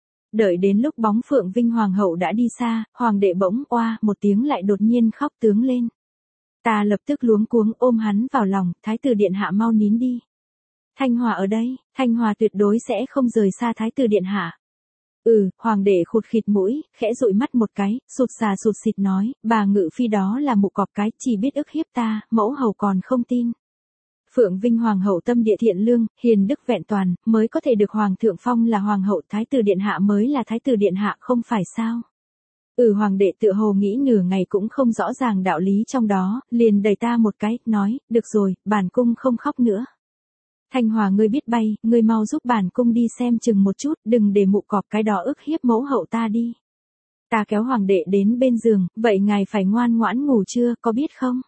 Đợi đến lúc bóng Phượng Vinh Hoàng hậu đã đi xa, hoàng đệ bỗng oa một tiếng lại đột nhiên khóc tướng lên. Ta lập tức luống cuống ôm hắn vào lòng, thái tử điện hạ mau nín đi. Thanh Hòa ở đây, Thanh Hòa tuyệt đối sẽ không rời xa thái tử điện hạ. Ừ, hoàng đệ khụt khịt mũi, khẽ dụi mắt một cái, sụt sà sụt xịt nói, bà Ngự Phi đó là mụ cọp cái, chỉ biết ức hiếp ta, mẫu hầu còn không tin. Phượng Vinh Hoàng hậu tâm địa thiện lương, hiền đức vẹn toàn, mới có thể được hoàng thượng phong là hoàng hậu, thái tử điện hạ mới là thái tử điện hạ, không phải sao? Ừ, hoàng đệ tựa hồ nghĩ nửa ngày cũng không rõ ràng đạo lý trong đó, liền đẩy ta một cái, nói, được rồi, bản cung không khóc nữa. Thanh Hòa ngươi biết bay, ngươi mau giúp bản cung đi xem chừng một chút, đừng để mụ cọp cái đó ức hiếp mẫu hậu ta đi. Ta kéo hoàng đệ đến bên giường, vậy ngài phải ngoan ngoãn ngủ chưa, có biết không?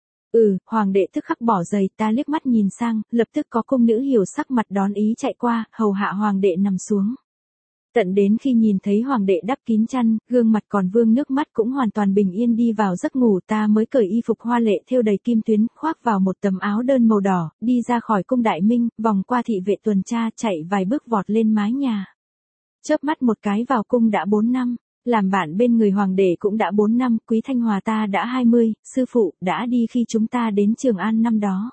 Ừ, hoàng đệ tức khắc bỏ giày, ta liếc mắt nhìn sang, lập tức có cung nữ hiểu sắc mặt đón ý chạy qua, hầu hạ hoàng đệ nằm xuống. Tận đến khi nhìn thấy hoàng đệ đắp kín chăn, gương mặt còn vương nước mắt cũng hoàn toàn bình yên đi vào giấc ngủ, ta mới cởi y phục hoa lệ thêu đầy kim tuyến, khoác vào một tấm áo đơn màu đỏ, đi ra khỏi cung Đại Minh, vòng qua thị vệ tuần tra, chạy vài bước vọt lên mái nhà. Chớp mắt một cái vào cung đã bốn năm, làm bạn bên người hoàng đệ cũng đã bốn năm, quý Thanh Hòa ta đã hai mươi, sư phụ đã đi khi chúng ta đến Trường An năm đó.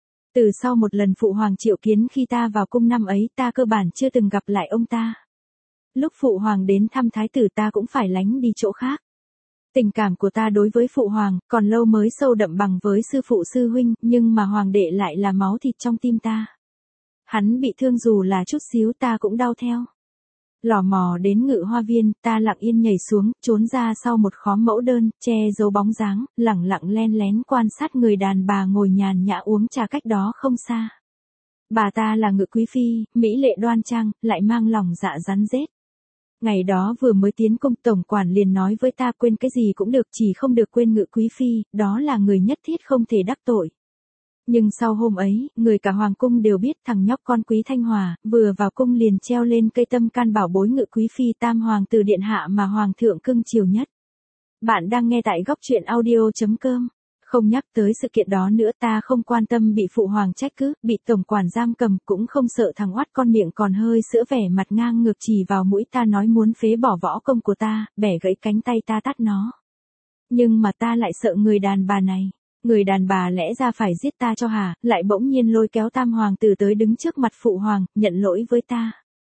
Từ sau một lần phụ hoàng triệu kiến khi ta vào cung năm ấy, ta cơ bản chưa từng gặp lại ông ta. Lúc phụ hoàng đến thăm thái tử ta cũng phải lánh đi chỗ khác. Tình cảm của ta đối với phụ hoàng, còn lâu mới sâu đậm bằng với sư phụ sư huynh, nhưng mà hoàng đệ lại là máu thịt trong tim ta. Hắn bị thương dù là chút xíu ta cũng đau theo. Lò mò đến Ngự Hoa Viên, ta lặng yên nhảy xuống, trốn ra sau một khóm mẫu đơn, che giấu bóng dáng, lẳng lặng len lén quan sát người đàn bà ngồi nhàn nhã uống trà cách đó không xa. Bà ta là Ngự Quý Phi, mỹ lệ đoan trang, lại mang lòng dạ rắn rết. Ngày đó vừa mới tiến cung, tổng quản liền nói với ta quên cái gì cũng được, chỉ không được quên Ngự Quý Phi, đó là người nhất thiết không thể đắc tội. Nhưng sau hôm ấy, người cả hoàng cung đều biết thằng nhóc con Quý Thanh Hòa, vừa vào cung liền treo lên cây tâm can bảo bối Ngự Quý Phi tam hoàng tử điện hạ mà hoàng thượng cưng chiều nhất. Bạn đang nghe tại góc truyện audio.com. Không nhắc tới sự kiện đó nữa, ta không quan tâm bị phụ hoàng trách cứ, bị tổng quản giam cầm, cũng không sợ thằng oát con miệng còn hơi sữa vẻ mặt ngang ngược chỉ vào mũi ta nói muốn phế bỏ võ công của ta, bẻ gãy cánh tay ta tát nó. Nhưng mà ta lại sợ người đàn bà này. Người đàn bà lẽ ra phải giết ta cho hả, lại bỗng nhiên lôi kéo tam hoàng tử tới đứng trước mặt phụ hoàng, nhận lỗi với ta.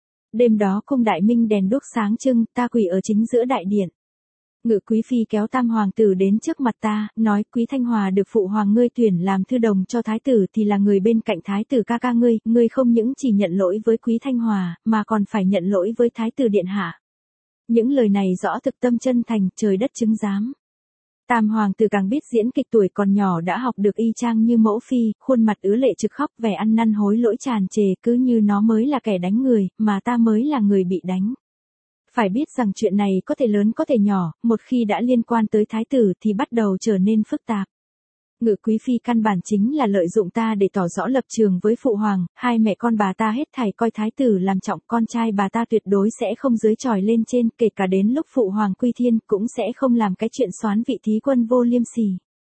Đêm đó cung Đại Minh đèn đuốc sáng trưng, ta quỳ ở chính giữa đại điện. Ngự Quý Phi kéo tam hoàng tử đến trước mặt ta, nói Quý Thanh Hòa được phụ hoàng ngươi tuyển làm thư đồng cho thái tử thì là người bên cạnh thái tử ca ca ngươi, ngươi không những chỉ nhận lỗi với Quý Thanh Hòa, mà còn phải nhận lỗi với thái tử điện hạ. Những lời này rõ thực tâm chân thành, trời đất chứng giám. Tam hoàng tử càng biết diễn kịch, tuổi còn nhỏ đã học được y chang như mẫu phi, khuôn mặt ứa lệ trực khóc, vẻ ăn năn hối lỗi tràn trề, cứ như nó mới là kẻ đánh người, mà ta mới là người bị đánh. Phải biết rằng chuyện này có thể lớn có thể nhỏ, một khi đã liên quan tới thái tử thì bắt đầu trở nên phức tạp. Ngự Quý Phi căn bản chính là lợi dụng ta để tỏ rõ lập trường với phụ hoàng, hai mẹ con bà ta hết thảy coi thái tử làm trọng, con trai bà ta tuyệt đối sẽ không dưới chòi lên trên, kể cả đến lúc phụ hoàng quy thiên cũng sẽ không làm cái chuyện soán vị thí quân vô liêm sỉ.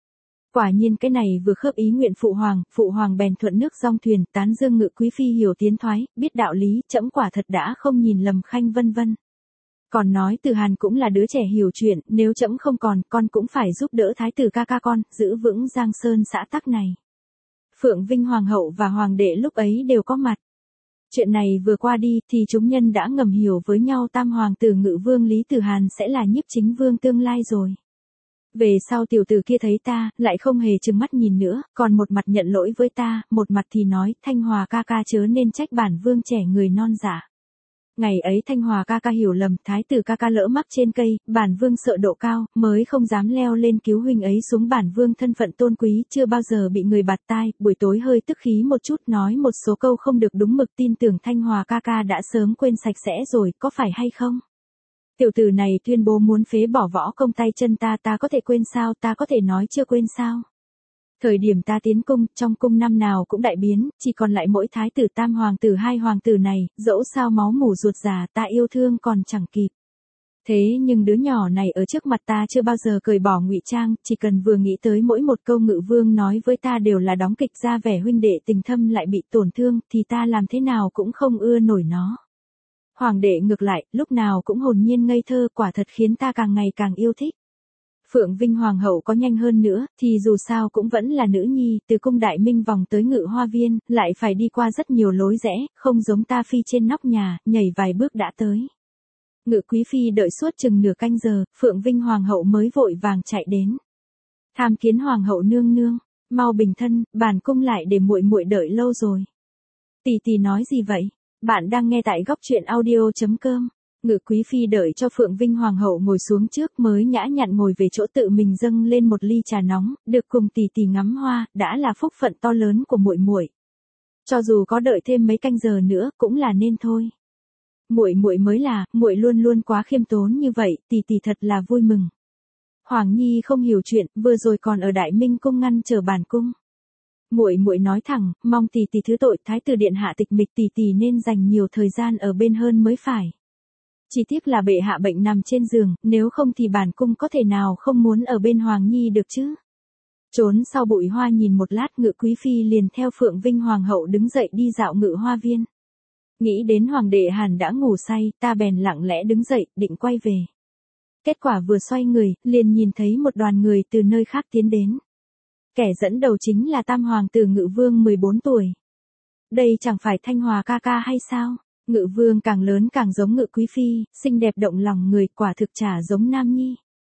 Quả nhiên cái này vừa khớp ý nguyện phụ hoàng, phụ hoàng bèn thuận nước dong thuyền, tán dương Ngự Quý Phi hiểu tiến thoái, biết đạo lý, trẫm quả thật đã không nhìn lầm khanh vân vân. Còn nói Từ Hàn cũng là đứa trẻ hiểu chuyện, nếu trẫm không còn, con cũng phải giúp đỡ thái tử ca ca con, giữ vững Giang Sơn xã tắc này. Phượng Vinh Hoàng hậu và Hoàng đệ lúc ấy đều có mặt. Chuyện này vừa qua đi thì chúng nhân đã ngầm hiểu với nhau tam hoàng tử Ngự Vương Lý Từ Hàn sẽ là nhiếp chính vương tương lai rồi. Về sau tiểu tử kia thấy ta, lại không hề trừng mắt nhìn nữa, còn một mặt nhận lỗi với ta, một mặt thì nói, Thanh Hòa ca ca chớ nên trách bản vương trẻ người non dạ. Ngày ấy Thanh Hòa ca ca hiểu lầm, thái tử ca ca lỡ mắc trên cây, bản vương sợ độ cao, mới không dám leo lên cứu huynh ấy xuống. Bản vương thân phận tôn quý, chưa bao giờ bị người bạt tai, buổi tối hơi tức khí một chút nói một số câu không được đúng mực, tin tưởng Thanh Hòa ca ca đã sớm quên sạch sẽ rồi, có phải hay không? Tiểu tử này tuyên bố muốn phế bỏ võ công tay chân ta, ta có thể quên sao, ta có thể nói chưa quên sao? Thời điểm ta tiến cung, trong cung năm nào cũng đại biến, chỉ còn lại mỗi thái tử tam hoàng tử hai hoàng tử này, dẫu sao máu mủ ruột già ta yêu thương còn chẳng kịp. Thế nhưng đứa nhỏ này ở trước mặt ta chưa bao giờ cởi bỏ ngụy trang, chỉ cần vừa nghĩ tới mỗi một câu Ngự Vương nói với ta đều là đóng kịch ra vẻ huynh đệ tình thâm lại bị tổn thương, thì ta làm thế nào cũng không ưa nổi nó. Hoàng đệ ngược lại, lúc nào cũng hồn nhiên ngây thơ, quả thật khiến ta càng ngày càng yêu thích. Phượng Vinh Hoàng hậu có nhanh hơn nữa, thì dù sao cũng vẫn là nữ nhi, từ cung Đại Minh vòng tới Ngự Hoa Viên, lại phải đi qua rất nhiều lối rẽ, không giống ta phi trên nóc nhà, nhảy vài bước đã tới. Ngự quý phi đợi suốt chừng nửa canh giờ, Phượng Vinh Hoàng hậu mới vội vàng chạy đến. Tham kiến Hoàng hậu nương nương, mau bình thân, bản cung lại để muội muội đợi lâu rồi. Tỷ tỷ nói gì vậy? Bạn đang nghe tại góc truyện audio chấm com. Ngự quý phi đợi cho Phượng Vinh Hoàng hậu ngồi xuống trước mới nhã nhặn ngồi về chỗ tự mình dâng lên một ly trà nóng, được cùng tỷ tỷ ngắm hoa, đã là phúc phận to lớn của muội muội. Cho dù có đợi thêm mấy canh giờ nữa cũng là nên thôi. Muội muội mới là, muội luôn luôn quá khiêm tốn như vậy, tỷ tỷ thật là vui mừng. Hoàng nhi không hiểu chuyện, vừa rồi còn ở Đại Minh cung ngăn trở bản cung. Muội muội nói thẳng, mong tỷ tỷ thứ tội, thái tử điện hạ tịch mịch, tỷ tỷ nên dành nhiều thời gian ở bên hơn mới phải. Chỉ tiếc là bệ hạ bệnh nằm trên giường, nếu không thì bản cung có thể nào không muốn ở bên Hoàng nhi được chứ. Trốn sau bụi hoa nhìn một lát, Ngự quý phi liền theo Phượng Vinh Hoàng hậu đứng dậy đi dạo Ngự Hoa Viên. Nghĩ đến Hoàng đệ Hàn đã ngủ say, ta bèn lặng lẽ đứng dậy, định quay về. Kết quả vừa xoay người, liền nhìn thấy một đoàn người từ nơi khác tiến đến. Kẻ dẫn đầu chính là tam hoàng tử Ngự Vương mười bốn tuổi. Đây chẳng phải Thanh Hòa ca ca hay sao? Ngự Vương càng lớn càng giống Ngự quý phi, xinh đẹp động lòng người, quả thực chả giống Nam Nhi.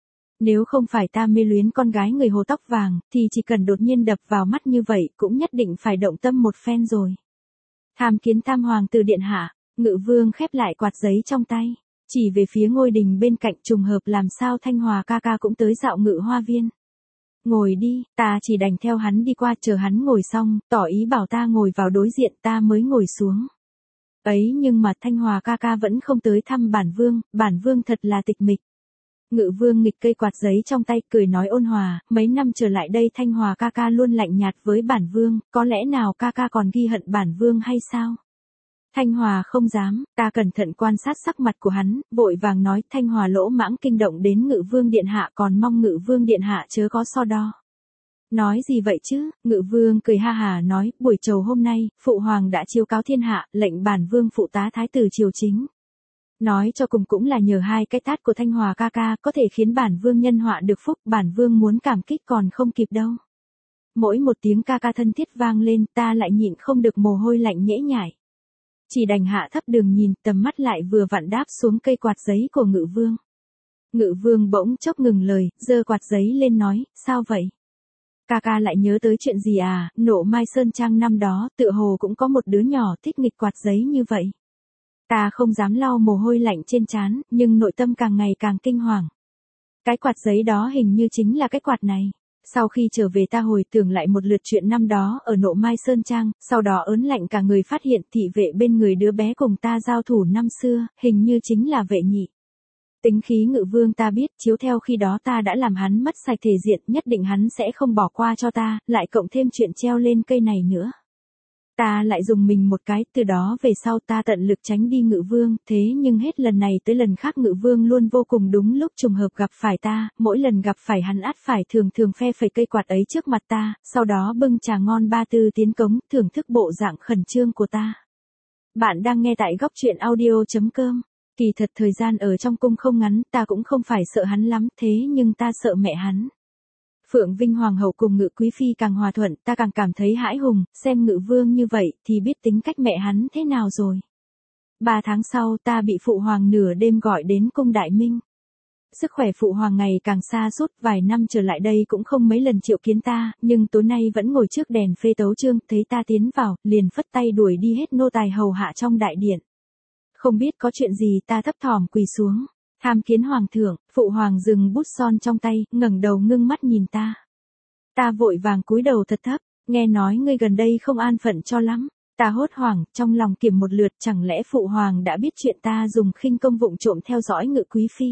Nếu không phải ta mê luyến con gái người hồ tóc vàng, thì chỉ cần đột nhiên đập vào mắt như vậy, cũng nhất định phải động tâm một phen rồi. Tham kiến tam hoàng tử điện hạ, Ngự Vương khép lại quạt giấy trong tay, chỉ về phía ngôi đình bên cạnh, trùng hợp làm sao Thanh Hòa ca ca cũng tới dạo Ngự Hoa Viên. Ngồi đi, ta chỉ đành theo hắn đi qua, chờ hắn ngồi xong, tỏ ý bảo ta ngồi vào đối diện, ta mới ngồi xuống. Ấy nhưng mà Thanh Hòa ca ca vẫn không tới thăm bản vương, bản vương thật là tịch mịch. Ngự Vương nghịch cây quạt giấy trong tay, cười nói ôn hòa, mấy năm trở lại đây Thanh Hòa ca ca luôn lạnh nhạt với bản vương, có lẽ nào ca ca còn ghi hận bản vương hay sao? Thanh Hòa không dám, ta cẩn thận quan sát sắc mặt của hắn, vội vàng nói, Thanh Hòa lỗ mãng kinh động đến Ngự Vương điện hạ, còn mong Ngự Vương điện hạ chớ có so đo. Nói gì vậy chứ? Ngự Vương cười ha hà nói, buổi trầu hôm nay, phụ hoàng đã chiếu cáo thiên hạ, lệnh bản vương phụ tá thái tử triều chính. Nói cho cùng cũng là nhờ hai cái tát của Thanh Hòa ca ca, có thể khiến bản vương nhân họa được phúc, bản vương muốn cảm kích còn không kịp đâu. Mỗi một tiếng ca ca thân thiết vang lên, ta lại nhịn không được mồ hôi lạnh nhễ nhại. Chỉ đành hạ thấp đường nhìn, tầm mắt lại vừa vặn đáp xuống cây quạt giấy của Ngự Vương. Ngự Vương bỗng chốc ngừng lời, giơ quạt giấy lên nói, sao vậy? Ca ca lại nhớ tới chuyện gì à? Nộ Mai Sơn Trang năm đó, tựa hồ cũng có một đứa nhỏ thích nghịch quạt giấy như vậy. Ta không dám lau mồ hôi lạnh trên trán, nhưng nội tâm càng ngày càng kinh hoàng. Cái quạt giấy đó hình như chính là cái quạt này. Sau khi trở về ta hồi tưởng lại một lượt chuyện năm đó ở Nộ Mai Sơn Trang, sau đó ớn lạnh cả người, phát hiện thị vệ bên người đứa bé cùng ta giao thủ năm xưa, hình như chính là Vệ Nhị. Tính khí Ngự Vương ta biết, chiếu theo khi đó ta đã làm hắn mất sạch thể diện, nhất định hắn sẽ không bỏ qua cho ta, lại cộng thêm chuyện treo lên cây này nữa. Ta lại dùng mình một cái, từ đó về sau ta tận lực tránh đi Ngự Vương, thế nhưng hết lần này tới lần khác Ngự Vương luôn vô cùng đúng lúc trùng hợp gặp phải ta, mỗi lần gặp phải hắn ắt phải thường thường phe phẩy cây quạt ấy trước mặt ta, sau đó bưng trà ngon ba tư tiến cống, thưởng thức bộ dạng khẩn trương của ta. Bạn đang nghe tại góc truyện audio chấm com. Kỳ thật thời gian ở trong cung không ngắn, ta cũng không phải sợ hắn lắm, thế nhưng ta sợ mẹ hắn. Phượng Vinh Hoàng hậu cùng Ngự Quý Phi càng hòa thuận, ta càng cảm thấy hãi hùng, xem Ngự Vương như vậy thì biết tính cách mẹ hắn thế nào rồi. Ba tháng sau ta bị Phụ Hoàng nửa đêm gọi đến cung Đại Minh. Sức khỏe Phụ Hoàng ngày càng sa sút, vài năm trở lại đây cũng không mấy lần triệu kiến ta, nhưng tối nay vẫn ngồi trước đèn phê tấu chương, thấy ta tiến vào, liền phất tay đuổi đi hết nô tài hầu hạ trong đại điện. Không biết có chuyện gì, ta thấp thỏm quỳ xuống, tham kiến Hoàng thượng. Phụ Hoàng dừng bút son trong tay, ngẩng đầu ngưng mắt nhìn ta. Ta vội vàng cúi đầu thật thấp, nghe nói ngươi gần đây không an phận cho lắm. Ta hốt hoảng, trong lòng kiểm một lượt, chẳng lẽ Phụ Hoàng đã biết chuyện ta dùng khinh công vụng trộm theo dõi Ngự Quý Phi.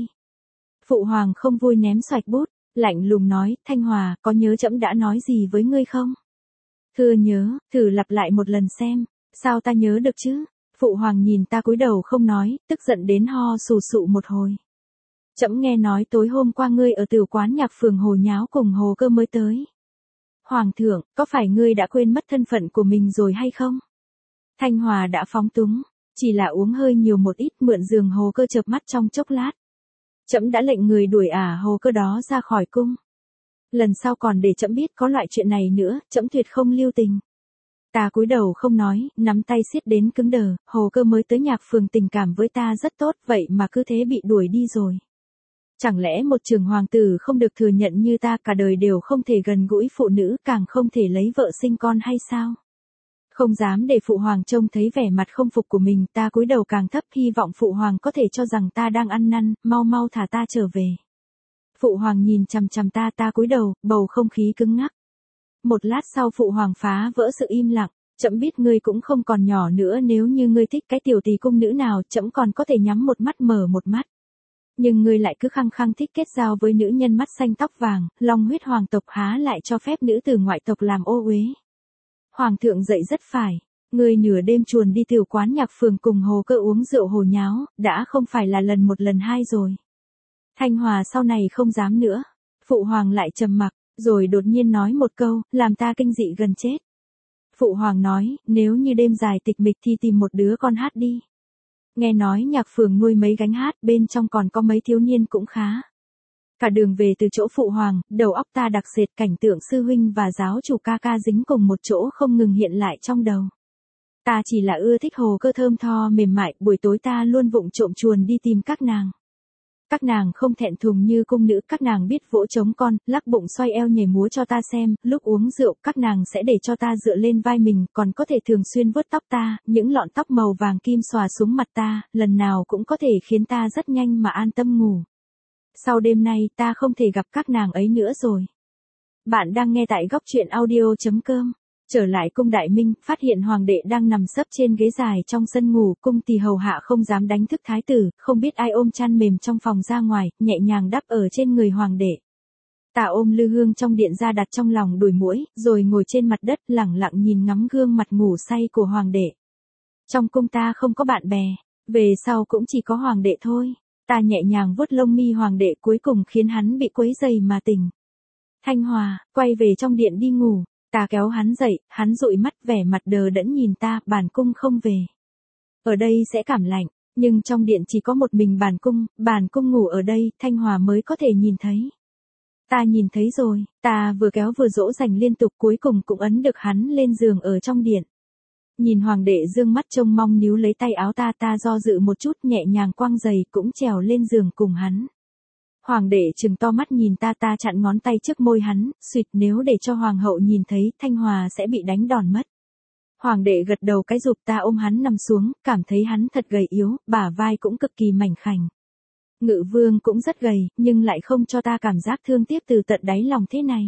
Phụ Hoàng không vui ném xoạch bút, lạnh lùng nói, Thanh Hòa, có nhớ trẫm đã nói gì với ngươi không? Thưa nhớ, thử lặp lại một lần xem, sao ta nhớ được chứ? Phụ Hoàng nhìn ta cúi đầu không nói, tức giận đến ho sù sụ một hồi. Trẫm nghe nói tối hôm qua ngươi ở tiểu quán nhạc phường hồ nháo cùng Hồ Cơ mới tới. Hoàng thượng, có phải ngươi đã quên mất thân phận của mình rồi hay không? Thanh Hòa đã phóng túng, chỉ là uống hơi nhiều một ít, mượn giường Hồ Cơ chợp mắt trong chốc lát. Trẫm đã lệnh người đuổi ả Hồ Cơ đó ra khỏi cung. Lần sau còn để trẫm biết có loại chuyện này nữa, trẫm tuyệt không lưu tình. Ta cúi đầu không nói, nắm tay siết đến cứng đờ, Hồ Cơ mới tới nhạc phường tình cảm với ta rất tốt, vậy mà cứ thế bị đuổi đi rồi. Chẳng lẽ một trường hoàng tử không được thừa nhận như ta cả đời đều không thể gần gũi phụ nữ, càng không thể lấy vợ sinh con hay sao? Không dám để Phụ Hoàng trông thấy vẻ mặt không phục của mình, ta cúi đầu càng thấp, hy vọng Phụ Hoàng có thể cho rằng ta đang ăn năn, mau mau thả ta trở về. Phụ Hoàng nhìn chằm chằm ta, ta cúi đầu, bầu không khí cứng ngắc. Một lát sau Phụ Hoàng phá vỡ sự im lặng, trẫm biết ngươi cũng không còn nhỏ nữa, nếu như ngươi thích cái tiểu tỳ cung nữ nào, trẫm còn có thể nhắm một mắt mở một mắt. Nhưng ngươi lại cứ khăng khăng thích kết giao với nữ nhân mắt xanh tóc vàng, long huyết hoàng tộc, há lại cho phép nữ từ ngoại tộc làm ô uế. Hoàng thượng dậy rất phải, ngươi nửa đêm chuồn đi tiểu quán nhạc phường cùng Hồ Cơ uống rượu hồ nháo, đã không phải là lần một lần hai rồi. Thanh Hòa sau này không dám nữa. Phụ Hoàng lại trầm mặc, rồi đột nhiên nói một câu, làm ta kinh dị gần chết. Phụ Hoàng nói, nếu như đêm dài tịch mịch thì tìm một đứa con hát đi. Nghe nói nhạc phường nuôi mấy gánh hát, bên trong còn có mấy thiếu niên cũng khá. Cả đường về từ chỗ Phụ Hoàng, đầu óc ta đặc sệt, cảnh tượng sư huynh và giáo chủ ca ca dính cùng một chỗ không ngừng hiện lại trong đầu. Ta chỉ là ưa thích Hồ Cơ thơm tho mềm mại, buổi tối ta luôn vụng trộm chuồn đi tìm các nàng. Các nàng không thẹn thùng như cung nữ, các nàng biết vỗ trống con, lắc bụng xoay eo nhảy múa cho ta xem, lúc uống rượu các nàng sẽ để cho ta dựa lên vai mình, còn có thể thường xuyên vuốt tóc ta, những lọn tóc màu vàng kim xòa xuống mặt ta, lần nào cũng có thể khiến ta rất nhanh mà an tâm ngủ. Sau đêm nay ta không thể gặp các nàng ấy nữa rồi. Bạn đang nghe tại góc truyện audio chấm com. Trở lại cung Đại Minh, phát hiện hoàng đệ đang nằm sấp trên ghế dài trong sân ngủ, cung tỳ hầu hạ không dám đánh thức thái tử, không biết ai ôm chăn mềm trong phòng ra ngoài, nhẹ nhàng đắp ở trên người hoàng đệ. Ta ôm lư hương trong điện ra đặt trong lòng đùi muỗi, rồi ngồi trên mặt đất lẳng lặng nhìn ngắm gương mặt ngủ say của hoàng đệ. Trong cung ta không có bạn bè, về sau cũng chỉ có hoàng đệ thôi. Ta nhẹ nhàng vuốt lông mi hoàng đệ, cuối cùng khiến hắn bị quấy dày mà tỉnh. Thanh Hòa, quay về trong điện đi ngủ. Ta kéo hắn dậy, hắn dụi mắt vẻ mặt đờ đẫn nhìn ta, bản cung không về. Ở đây sẽ cảm lạnh, nhưng trong điện chỉ có một mình bản cung, bản cung ngủ ở đây, Thanh Hòa mới có thể nhìn thấy. Ta nhìn thấy rồi, ta vừa kéo vừa dỗ dành liên tục, cuối cùng cũng ấn được hắn lên giường ở trong điện. Nhìn hoàng đệ dương mắt trông mong níu lấy tay áo ta, ta do dự một chút, nhẹ nhàng quăng giày cũng trèo lên giường cùng hắn. Hoàng đệ trừng to mắt nhìn ta, ta chặn ngón tay trước môi hắn, suýt nếu để cho hoàng hậu nhìn thấy, Thanh Hòa sẽ bị đánh đòn mất. Hoàng đệ gật đầu cái rụp, ta ôm hắn nằm xuống, cảm thấy hắn thật gầy yếu, bả vai cũng cực kỳ mảnh khảnh. Ngự Vương cũng rất gầy, nhưng lại không cho ta cảm giác thương tiếc từ tận đáy lòng thế này.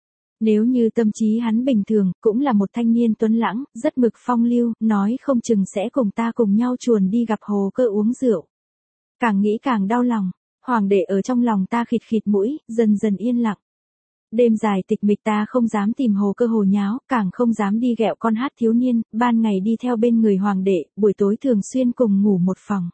Nếu như tâm trí hắn bình thường, cũng là một thanh niên tuấn lãng, rất mực phong lưu, nói không chừng sẽ cùng ta cùng nhau chuồn đi gặp Hồ Cơ uống rượu. Càng nghĩ càng đau lòng. Hoàng đệ ở trong lòng ta khịt khịt mũi, dần dần yên lặng. Đêm dài tịch mịch ta không dám tìm Hồ Cơ hồ nháo, càng không dám đi ghẹo con hát thiếu niên, ban ngày đi theo bên người hoàng đệ, buổi tối thường xuyên cùng ngủ một phòng.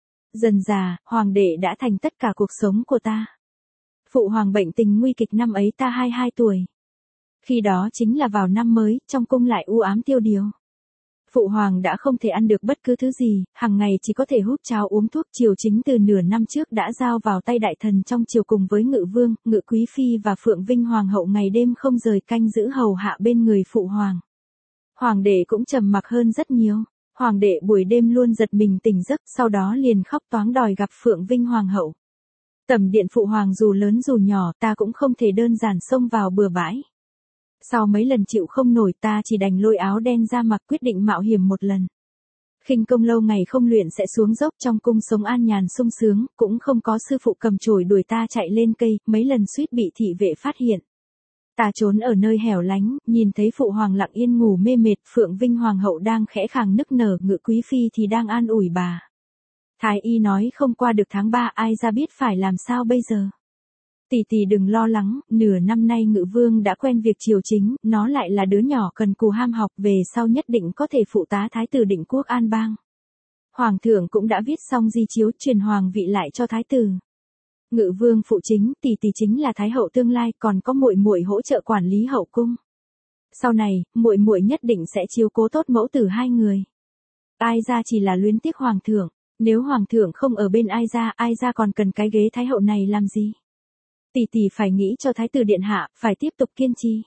Dần già, hoàng đệ đã thành tất cả cuộc sống của ta. Phụ hoàng bệnh tình nguy kịch năm ấy ta hai mươi hai tuổi. Khi đó chính là vào năm mới, trong cung lại u ám tiêu điều. Phụ hoàng đã không thể ăn được bất cứ thứ gì, hàng ngày chỉ có thể hút cháo uống thuốc. Triều chính từ nửa năm trước đã giao vào tay đại thần trong triều cùng với Ngự Vương, Ngự Quý Phi và Phượng Vinh Hoàng hậu ngày đêm không rời canh giữ hầu hạ bên người phụ hoàng. Hoàng đệ cũng trầm mặc hơn rất nhiều. Hoàng đệ buổi đêm luôn giật mình tỉnh giấc, sau đó liền khóc toáng đòi gặp Phượng Vinh Hoàng hậu. Tẩm điện phụ hoàng dù lớn dù nhỏ, ta cũng không thể đơn giản xông vào bừa bãi. Sau mấy lần chịu không nổi, ta chỉ đành lôi áo đen ra mặc, quyết định mạo hiểm một lần. Khinh công lâu ngày không luyện sẽ xuống dốc, trong cung sống an nhàn sung sướng, cũng không có sư phụ cầm chổi đuổi ta chạy lên cây, mấy lần suýt bị thị vệ phát hiện. Ta trốn ở nơi hẻo lánh, nhìn thấy phụ hoàng lặng yên ngủ mê mệt, Phượng Vinh Hoàng hậu đang khẽ khàng nức nở, Ngự Quý Phi thì đang an ủi bà. Thái y nói không qua được tháng ba, ai ra biết phải làm sao bây giờ. Tỷ tỷ đừng lo lắng, nửa năm nay Ngự Vương đã quen việc triều chính, nó lại là đứa nhỏ cần cù ham học, về sau nhất định có thể phụ tá thái tử định quốc an bang. Hoàng thượng cũng đã viết xong di chiếu truyền hoàng vị lại cho thái tử. Ngự Vương phụ chính, tỷ tỷ chính là thái hậu tương lai, còn có muội muội hỗ trợ quản lý hậu cung. Sau này, muội muội nhất định sẽ chiếu cố tốt mẫu tử hai người. Ai ra chỉ là luyến tiếc hoàng thượng, nếu hoàng thượng không ở bên ai ra, ai ra còn cần cái ghế thái hậu này làm gì? Tỷ tỷ phải nghĩ cho thái tử điện hạ, phải tiếp tục kiên trì.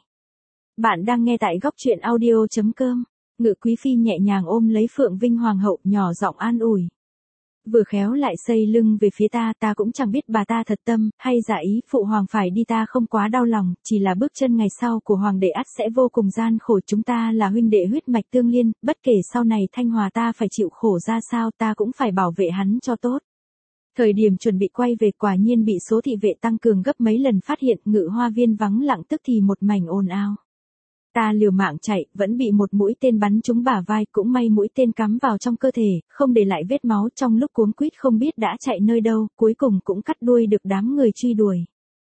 Bạn đang nghe tại góc truyện audio chấm com. Ngự Quý Phi nhẹ nhàng ôm lấy Phượng Vinh Hoàng hậu, nhỏ giọng an ủi. Vừa khéo lại xây lưng về phía ta, ta cũng chẳng biết bà ta thật tâm, hay giả ý, phụ hoàng phải đi ta không quá đau lòng, chỉ là bước chân ngày sau của hoàng đệ ắt sẽ vô cùng gian khổ, chúng ta là huynh đệ huyết mạch tương liên, bất kể sau này Thanh Hòa ta phải chịu khổ ra sao ta cũng phải bảo vệ hắn cho tốt. Thời điểm chuẩn bị quay về quả nhiên bị số thị vệ tăng cường gấp mấy lần phát hiện, Ngự Hoa Viên vắng lặng tức thì một mảnh ồn ào. Ta liều mạng chạy, vẫn bị một mũi tên bắn trúng bả vai, cũng may mũi tên cắm vào trong cơ thể, không để lại vết máu, trong lúc cuống quýt không biết đã chạy nơi đâu, cuối cùng cũng cắt đuôi được đám người truy đuổi.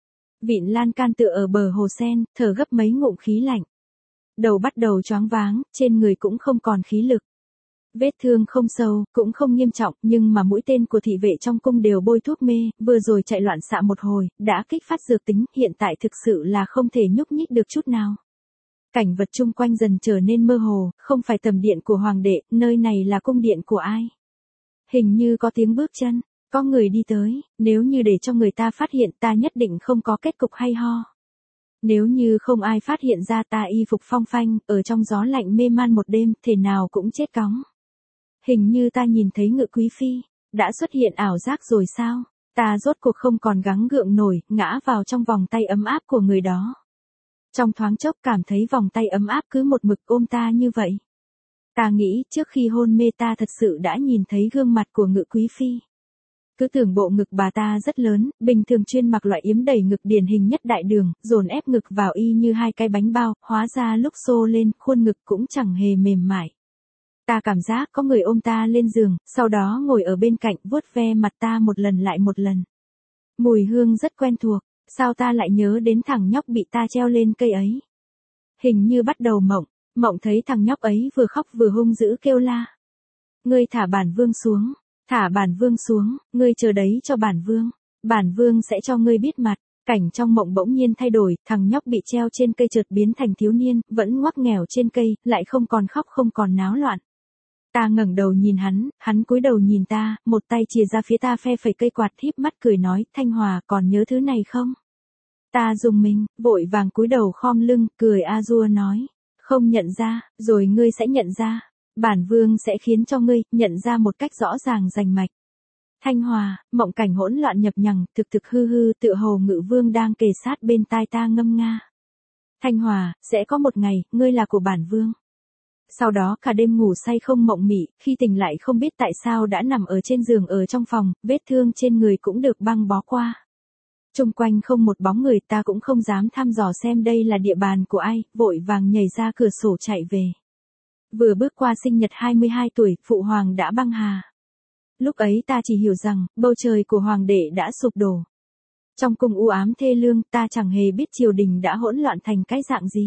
Vịn lan can tựa ở bờ hồ sen, thở gấp mấy ngụm khí lạnh. Đầu bắt đầu choáng váng, trên người cũng không còn khí lực. Vết thương không sâu, cũng không nghiêm trọng, nhưng mà mũi tên của thị vệ trong cung đều bôi thuốc mê, vừa rồi chạy loạn xạ một hồi, đã kích phát dược tính, hiện tại thực sự là không thể nhúc nhích được chút nào. Cảnh vật chung quanh dần trở nên mơ hồ, không phải tầm điện của hoàng đệ, nơi này là cung điện của ai? Hình như có tiếng bước chân, có người đi tới, nếu như để cho người ta phát hiện ta nhất định không có kết cục hay ho. Nếu như không ai phát hiện ra ta y phục phong phanh, ở trong gió lạnh mê man một đêm, thể nào cũng chết cóng. Hình như ta nhìn thấy Ngự Quý Phi, đã xuất hiện ảo giác rồi sao? Ta rốt cuộc không còn gắng gượng nổi, ngã vào trong vòng tay ấm áp của người đó. Trong thoáng chốc cảm thấy vòng tay ấm áp cứ một mực ôm ta như vậy. Ta nghĩ trước khi hôn mê ta thật sự đã nhìn thấy gương mặt của Ngự Quý Phi. Cứ tưởng bộ ngực bà ta rất lớn, bình thường chuyên mặc loại yếm đầy ngực điển hình nhất đại đường, dồn ép ngực vào y như hai cái bánh bao, hóa ra lúc xô lên, khuôn ngực cũng chẳng hề mềm mại. Ta cảm giác có người ôm ta lên giường, sau đó ngồi ở bên cạnh vuốt ve mặt ta một lần lại một lần. Mùi hương rất quen thuộc, sao ta lại nhớ đến thằng nhóc bị ta treo lên cây ấy. Hình như bắt đầu mộng, mộng thấy thằng nhóc ấy vừa khóc vừa hung dữ kêu la. Ngươi thả bản vương xuống, thả bản vương xuống, ngươi chờ đấy cho bản vương, bản vương sẽ cho ngươi biết mặt. Cảnh trong mộng bỗng nhiên thay đổi, thằng nhóc bị treo trên cây chợt biến thành thiếu niên, vẫn ngoắc nghèo trên cây, lại không còn khóc không còn náo loạn. Ta ngẩng đầu nhìn hắn, hắn cúi đầu nhìn ta, một tay chìa ra phía ta phe phẩy cây quạt, híp mắt cười nói, Thanh Hòa còn nhớ thứ này không? Ta rùng mình, vội vàng cúi đầu khom lưng, cười a dua nói, không nhận ra, rồi ngươi sẽ nhận ra, bản vương sẽ khiến cho ngươi nhận ra một cách rõ ràng rành mạch. Thanh Hòa, mộng cảnh hỗn loạn nhập nhằng, thực thực hư hư, tựa hồ Ngự Vương đang kề sát bên tai ta ngâm nga. Thanh Hòa, sẽ có một ngày, ngươi là của bản vương. Sau đó cả đêm ngủ say không mộng mị, khi tỉnh lại không biết tại sao đã nằm ở trên giường ở trong phòng, vết thương trên người cũng được băng bó qua. Chung quanh không một bóng người, ta cũng không dám thăm dò xem đây là địa bàn của ai, vội vàng nhảy ra cửa sổ chạy về. Vừa bước qua sinh nhật hai mươi hai tuổi, phụ hoàng đã băng hà. Lúc ấy ta chỉ hiểu rằng, bầu trời của hoàng đệ đã sụp đổ. Trong cung u ám thê lương, ta chẳng hề biết triều đình đã hỗn loạn thành cái dạng gì.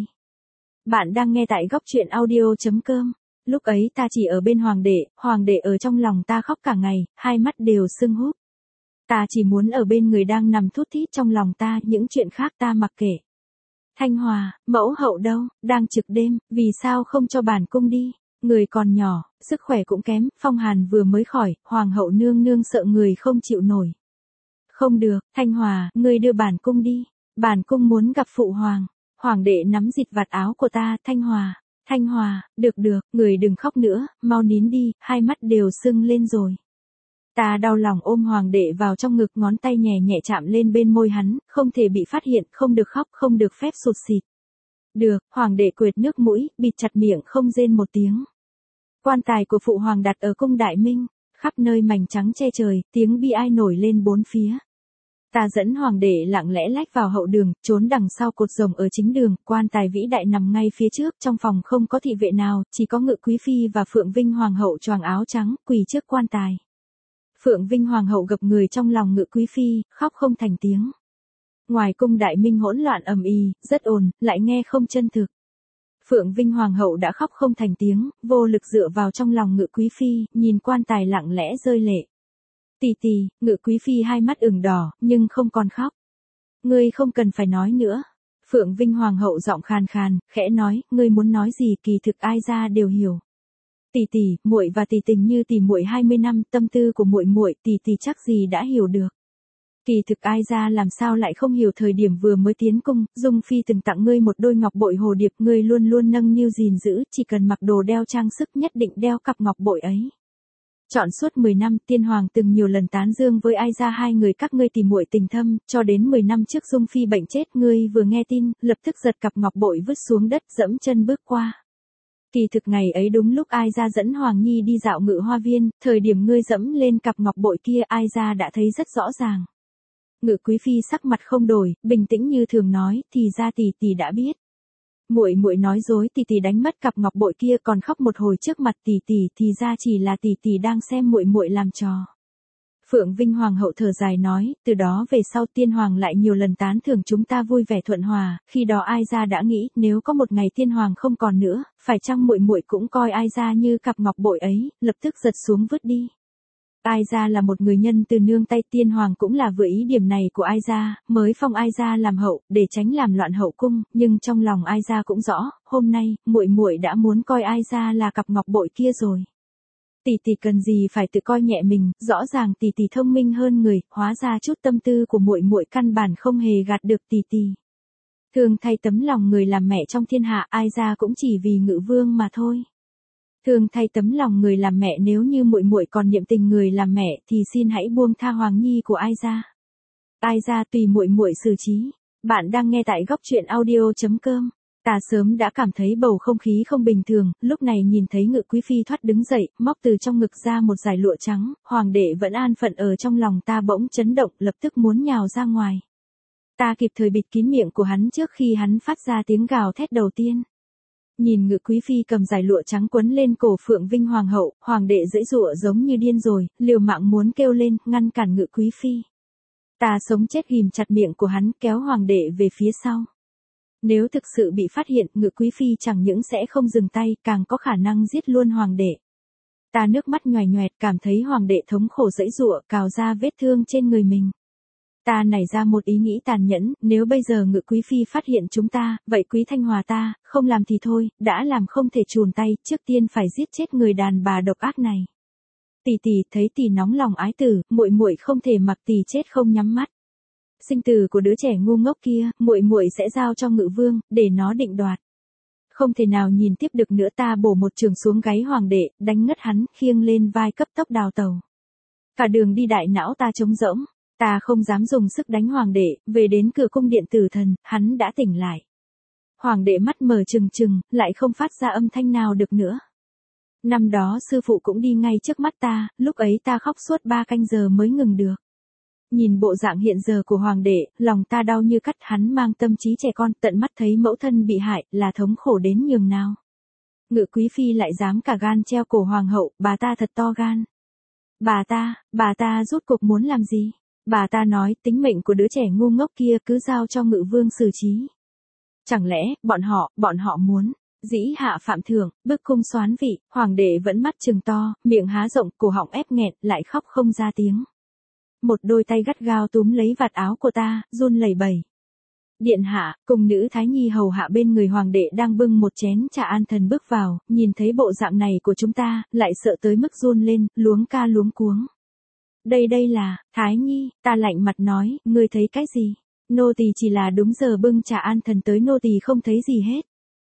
Bạn đang nghe tại góc truyện audio chấm com. Lúc ấy ta chỉ ở bên hoàng đệ, hoàng đệ ở trong lòng ta khóc cả ngày, hai mắt đều sưng húp. Ta chỉ muốn ở bên người đang nằm thút thít trong lòng ta, những chuyện khác ta mặc kệ. Thanh Hòa, mẫu hậu đâu, đang trực đêm, vì sao không cho bản cung đi? Người còn nhỏ, sức khỏe cũng kém, phong hàn vừa mới khỏi, hoàng hậu nương nương sợ người không chịu nổi. Không được, Thanh Hòa, ngươi đưa bản cung đi. Bản cung muốn gặp phụ hoàng. Hoàng đệ nắm dịt vạt áo của ta, Thanh Hòa. Thanh Hòa, được được, người đừng khóc nữa, mau nín đi, hai mắt đều sưng lên rồi. Ta đau lòng ôm hoàng đệ vào trong ngực, ngón tay nhẹ nhẹ chạm lên bên môi hắn, không thể bị phát hiện, không được khóc, không được phép sụt sịt. Được, hoàng đệ quệt nước mũi, bịt chặt miệng không rên một tiếng. Quan tài của phụ hoàng đặt ở cung Đại Minh, khắp nơi mảnh trắng che trời, tiếng bi ai nổi lên bốn phía. Ta dẫn hoàng đệ lặng lẽ lách vào hậu đường, trốn đằng sau cột rồng ở chính đường, quan tài vĩ đại nằm ngay phía trước, trong phòng không có thị vệ nào, chỉ có Ngự Quý Phi và Phượng Vinh hoàng hậu choàng áo trắng, quỳ trước quan tài. Phượng Vinh hoàng hậu gập người trong lòng Ngự Quý Phi, khóc không thành tiếng. Ngoài cung Đại Minh hỗn loạn ầm ĩ, rất ồn, lại nghe không chân thực. Phượng Vinh hoàng hậu đã khóc không thành tiếng, vô lực dựa vào trong lòng Ngự Quý Phi, nhìn quan tài lặng lẽ rơi lệ. Tì tì, Ngự Quý Phi hai mắt ửng đỏ, nhưng không còn khóc. Ngươi không cần phải nói nữa. Phượng Vinh hoàng hậu giọng khàn khàn, khẽ nói, ngươi muốn nói gì kỳ thực ai ra đều hiểu. Tì tì, muội và tì tình như tỉ muội hai mươi năm, tâm tư của muội muội, tì tì chắc gì đã hiểu được. Kỳ thực ai ra làm sao lại không hiểu thời điểm vừa mới tiến cung, Dung Phi từng tặng ngươi một đôi ngọc bội hồ điệp, ngươi luôn luôn nâng niu gìn giữ, chỉ cần mặc đồ đeo trang sức nhất định đeo cặp ngọc bội ấy. Chọn suốt mười năm, tiên hoàng từng nhiều lần tán dương với ai ra hai người các ngươi tỉ muội tình thâm, cho đến mười năm trước Dung Phi bệnh chết, ngươi vừa nghe tin, lập tức giật cặp ngọc bội vứt xuống đất, dẫm chân bước qua. Kỳ thực ngày ấy đúng lúc ai ra dẫn Hoàng Nhi đi dạo Ngự Hoa Viên, thời điểm ngươi dẫm lên cặp ngọc bội kia ai ra đã thấy rất rõ ràng. Ngự Quý Phi sắc mặt không đổi, bình tĩnh như thường nói, thì ra tỷ tỷ đã biết. Muội muội nói dối, tỷ tỷ đánh mất cặp ngọc bội kia, còn khóc một hồi trước mặt tỷ tỷ, thì ra chỉ là tỷ tỷ đang xem muội muội làm trò. Phượng Vinh hoàng hậu thở dài nói, từ đó về sau tiên hoàng lại nhiều lần tán thưởng chúng ta vui vẻ thuận hòa, khi đó ai ra đã nghĩ, nếu có một ngày tiên hoàng không còn nữa, phải chăng muội muội cũng coi ai ra như cặp ngọc bội ấy, lập tức giật xuống vứt đi. Ai ra là một người nhân từ nương tay, tiên hoàng cũng là vừa ý điểm này của ai ra, mới phong ai ra làm hậu, để tránh làm loạn hậu cung, nhưng trong lòng ai ra cũng rõ, hôm nay, muội muội đã muốn coi ai ra là cặp ngọc bội kia rồi. Tỷ tỷ cần gì phải tự coi nhẹ mình, rõ ràng tỷ tỷ thông minh hơn người, hóa ra chút tâm tư của muội muội căn bản không hề gạt được tỷ tỷ. Thường thay tấm lòng người làm mẹ trong thiên hạ, ai ra cũng chỉ vì Ngự Vương mà thôi. Thường thay tấm lòng người làm mẹ, nếu như muội muội còn niệm tình người làm mẹ thì xin hãy buông tha Hoàng Nhi của ai ra. Ai ra tùy muội muội xử trí. Bạn đang nghe tại góc truyện audio chấm com. Ta sớm đã cảm thấy bầu không khí không bình thường, lúc này nhìn thấy Ngự Quý Phi thoát đứng dậy, móc từ trong ngực ra một dải lụa trắng, hoàng đệ vẫn an phận ở trong lòng ta bỗng chấn động, lập tức muốn nhào ra ngoài. Ta kịp thời bịt kín miệng của hắn trước khi hắn phát ra tiếng gào thét đầu tiên. Nhìn Ngự Quý Phi cầm dải lụa trắng quấn lên cổ Phượng Vinh hoàng hậu, hoàng đệ giãy giụa giống như điên rồi, liều mạng muốn kêu lên, ngăn cản Ngự Quý Phi. Ta sống chết ghim chặt miệng của hắn, kéo hoàng đệ về phía sau. Nếu thực sự bị phát hiện, Ngự Quý Phi chẳng những sẽ không dừng tay, càng có khả năng giết luôn hoàng đệ. Ta nước mắt nhoài nhoẹt, cảm thấy hoàng đệ thống khổ giãy giụa, cào ra vết thương trên người mình. Ta nảy ra một ý nghĩ tàn nhẫn, nếu bây giờ Ngự Quý Phi phát hiện chúng ta, vậy Quý Thanh Hòa ta, không làm thì thôi, đã làm không thể chùn tay, trước tiên phải giết chết người đàn bà độc ác này. Tỷ tỷ, thấy tỷ nóng lòng ái tử, muội muội không thể mặc tỷ chết không nhắm mắt. Sinh tử của đứa trẻ ngu ngốc kia, muội muội sẽ giao cho Ngự Vương, để nó định đoạt. Không thể nào nhìn tiếp được nữa, ta bổ một trường xuống gáy hoàng đệ, đánh ngất hắn, khiêng lên vai cấp tốc đào tàu. Cả đường đi đại não ta trống rỗng. Ta không dám dùng sức đánh hoàng đệ, về đến cửa cung điện tử thần, hắn đã tỉnh lại. Hoàng đệ mắt mở trừng trừng, lại không phát ra âm thanh nào được nữa. Năm đó sư phụ cũng đi ngay trước mắt ta, lúc ấy ta khóc suốt ba canh giờ mới ngừng được. Nhìn bộ dạng hiện giờ của hoàng đệ, lòng ta đau như cắt, hắn mang tâm trí trẻ con, tận mắt thấy mẫu thân bị hại, là thống khổ đến nhường nào. Ngự Quý Phi lại dám cả gan treo cổ hoàng hậu, bà ta thật to gan. Bà ta, bà ta rút cuộc muốn làm gì? Bà ta nói tính mệnh của đứa trẻ ngu ngốc kia cứ giao cho Ngự Vương xử trí. Chẳng lẽ, bọn họ, bọn họ muốn, dĩ hạ phạm thượng, bức cung soán vị, hoàng đệ vẫn mắt trừng to, miệng há rộng, cổ họng ép nghẹn, lại khóc không ra tiếng. Một đôi tay gắt gao túm lấy vạt áo của ta, run lẩy bẩy. Điện hạ, cùng nữ thái nhi hầu hạ bên người hoàng đệ đang bưng một chén trà an thần bước vào, nhìn thấy bộ dạng này của chúng ta, lại sợ tới mức run lên, luống ca luống cuống. Đây đây là, thái nhi, ta lạnh mặt nói, ngươi thấy cái gì? Nô tỳ chỉ là đúng giờ bưng trà an thần tới, nô tỳ không thấy gì hết.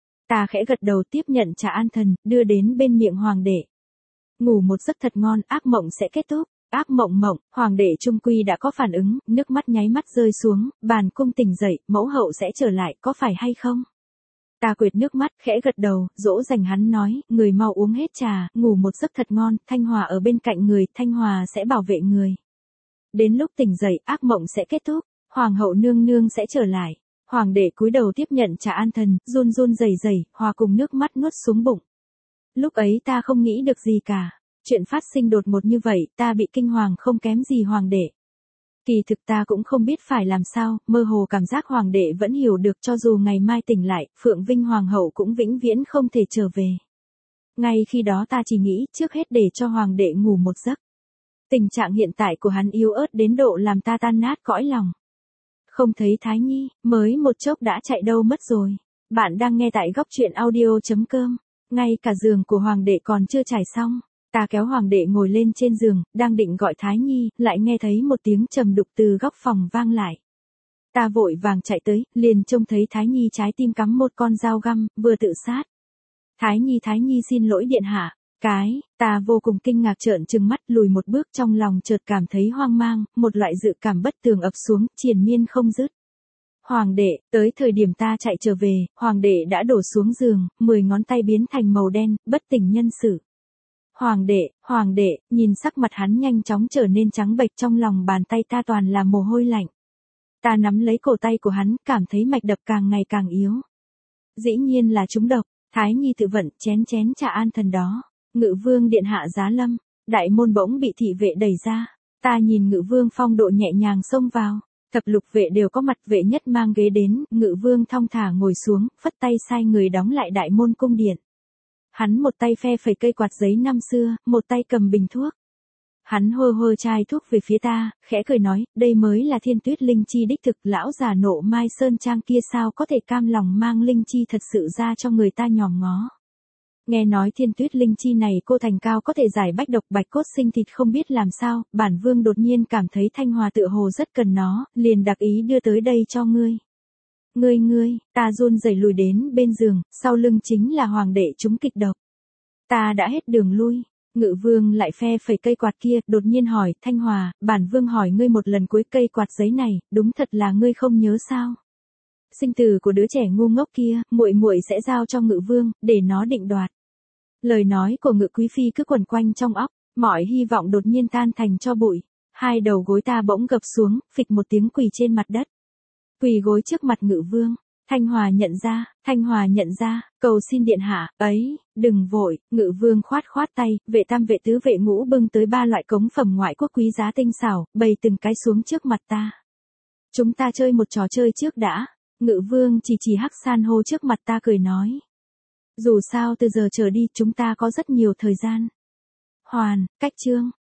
Ta khẽ gật đầu tiếp nhận trà an thần, đưa đến bên miệng hoàng đệ. Ngủ một giấc thật ngon, ác mộng sẽ kết thúc. Ác mộng mộng, hoàng đệ trung quy đã có phản ứng, nước mắt nháy mắt rơi xuống, bàn cung tỉnh dậy, mẫu hậu sẽ trở lại, có phải hay không? Ta quệt nước mắt, khẽ gật đầu, dỗ dành hắn nói, người mau uống hết trà, ngủ một giấc thật ngon, Thanh Hòa ở bên cạnh người, Thanh Hòa sẽ bảo vệ người. Đến lúc tỉnh dậy, ác mộng sẽ kết thúc, hoàng hậu nương nương sẽ trở lại. Hoàng đệ cúi đầu tiếp nhận trà an thần, run run rẩy rẩy, hòa cùng nước mắt nuốt xuống bụng. Lúc ấy ta không nghĩ được gì cả. Chuyện phát sinh đột ngột như vậy, ta bị kinh hoàng không kém gì hoàng đệ. Kỳ thực ta cũng không biết phải làm sao, mơ hồ cảm giác hoàng đệ vẫn hiểu được, cho dù ngày mai tỉnh lại, Phượng Vinh hoàng hậu cũng vĩnh viễn không thể trở về. Ngay khi đó ta chỉ nghĩ trước hết để cho hoàng đệ ngủ một giấc. Tình trạng hiện tại của hắn yếu ớt đến độ làm ta tan nát cõi lòng. Không thấy Thái Nhi, mới một chốc đã chạy đâu mất rồi. Bạn đang nghe tại góc truyện audio chấm com. Ngay cả giường của hoàng đệ còn chưa trải xong. Ta kéo hoàng đệ ngồi lên trên giường, đang định gọi Thái Nhi, lại nghe thấy một tiếng trầm đục từ góc phòng vang lại. Ta vội vàng chạy tới, liền trông thấy Thái Nhi trái tim cắm một con dao găm, vừa tự sát. Thái Nhi Thái Nhi xin lỗi điện hạ. Cái, ta vô cùng kinh ngạc trợn trừng mắt lùi một bước, trong lòng chợt cảm thấy hoang mang, một loại dự cảm bất tường ập xuống, triền miên không dứt. Hoàng đệ, tới thời điểm ta chạy trở về, hoàng đệ đã đổ xuống giường, mười ngón tay biến thành màu đen, bất tỉnh nhân sự. Hoàng đệ, hoàng đệ, nhìn sắc mặt hắn nhanh chóng trở nên trắng bệch, trong lòng bàn tay ta toàn là mồ hôi lạnh. Ta nắm lấy cổ tay của hắn, cảm thấy mạch đập càng ngày càng yếu. Dĩ nhiên là trúng độc, Thái Nhi tự vận, chén chén trà an thần đó. Ngự vương điện hạ giá lâm, đại môn bỗng bị thị vệ đẩy ra. Ta nhìn ngự vương phong độ nhẹ nhàng xông vào. Thập lục vệ đều có mặt, vệ nhất mang ghế đến, ngự vương thong thả ngồi xuống, phất tay sai người đóng lại đại môn cung điện. Hắn một tay phe phẩy cây quạt giấy năm xưa, một tay cầm bình thuốc. Hắn hơ hơ chai thuốc về phía ta, khẽ cười nói, đây mới là Thiên Tuyết linh chi đích thực, lão già nộ Mai Sơn Trang kia sao có thể cam lòng mang linh chi thật sự ra cho người ta nhòm ngó. Nghe nói Thiên Tuyết linh chi này cô thành cao có thể giải bách độc bạch cốt sinh thịt, không biết làm sao, bản vương đột nhiên cảm thấy Thanh Hòa tựa hồ rất cần nó, liền đặc ý đưa tới đây cho ngươi. Ngươi ngươi, ta run rẩy lùi đến bên giường, sau lưng chính là hoàng đệ trúng kịch độc. Ta đã hết đường lui, ngự vương lại phe phẩy cây quạt kia, đột nhiên hỏi, Thanh Hòa, bản vương hỏi ngươi một lần cuối, cây quạt giấy này, đúng thật là ngươi không nhớ sao? Sinh tử của đứa trẻ ngu ngốc kia, muội muội sẽ giao cho ngự vương, để nó định đoạt. Lời nói của ngự quý phi cứ quẩn quanh trong óc, mọi hy vọng đột nhiên tan thành tro bụi. Hai đầu gối ta bỗng gập xuống, phịch một tiếng quỳ trên mặt đất. Quỳ gối trước mặt ngự vương. Thanh Hòa nhận ra, Thanh Hòa nhận ra, cầu xin điện hạ, ấy, đừng vội, ngự vương khoát khoát tay, vệ tam vệ tứ vệ ngũ bưng tới ba loại cống phẩm ngoại quốc quý giá tinh xảo, bày từng cái xuống trước mặt ta. Chúng ta chơi một trò chơi trước đã, ngự vương chỉ chỉ hắc san hô trước mặt ta cười nói. Dù sao từ giờ trở đi chúng ta có rất nhiều thời gian. Hoàn, cách chương.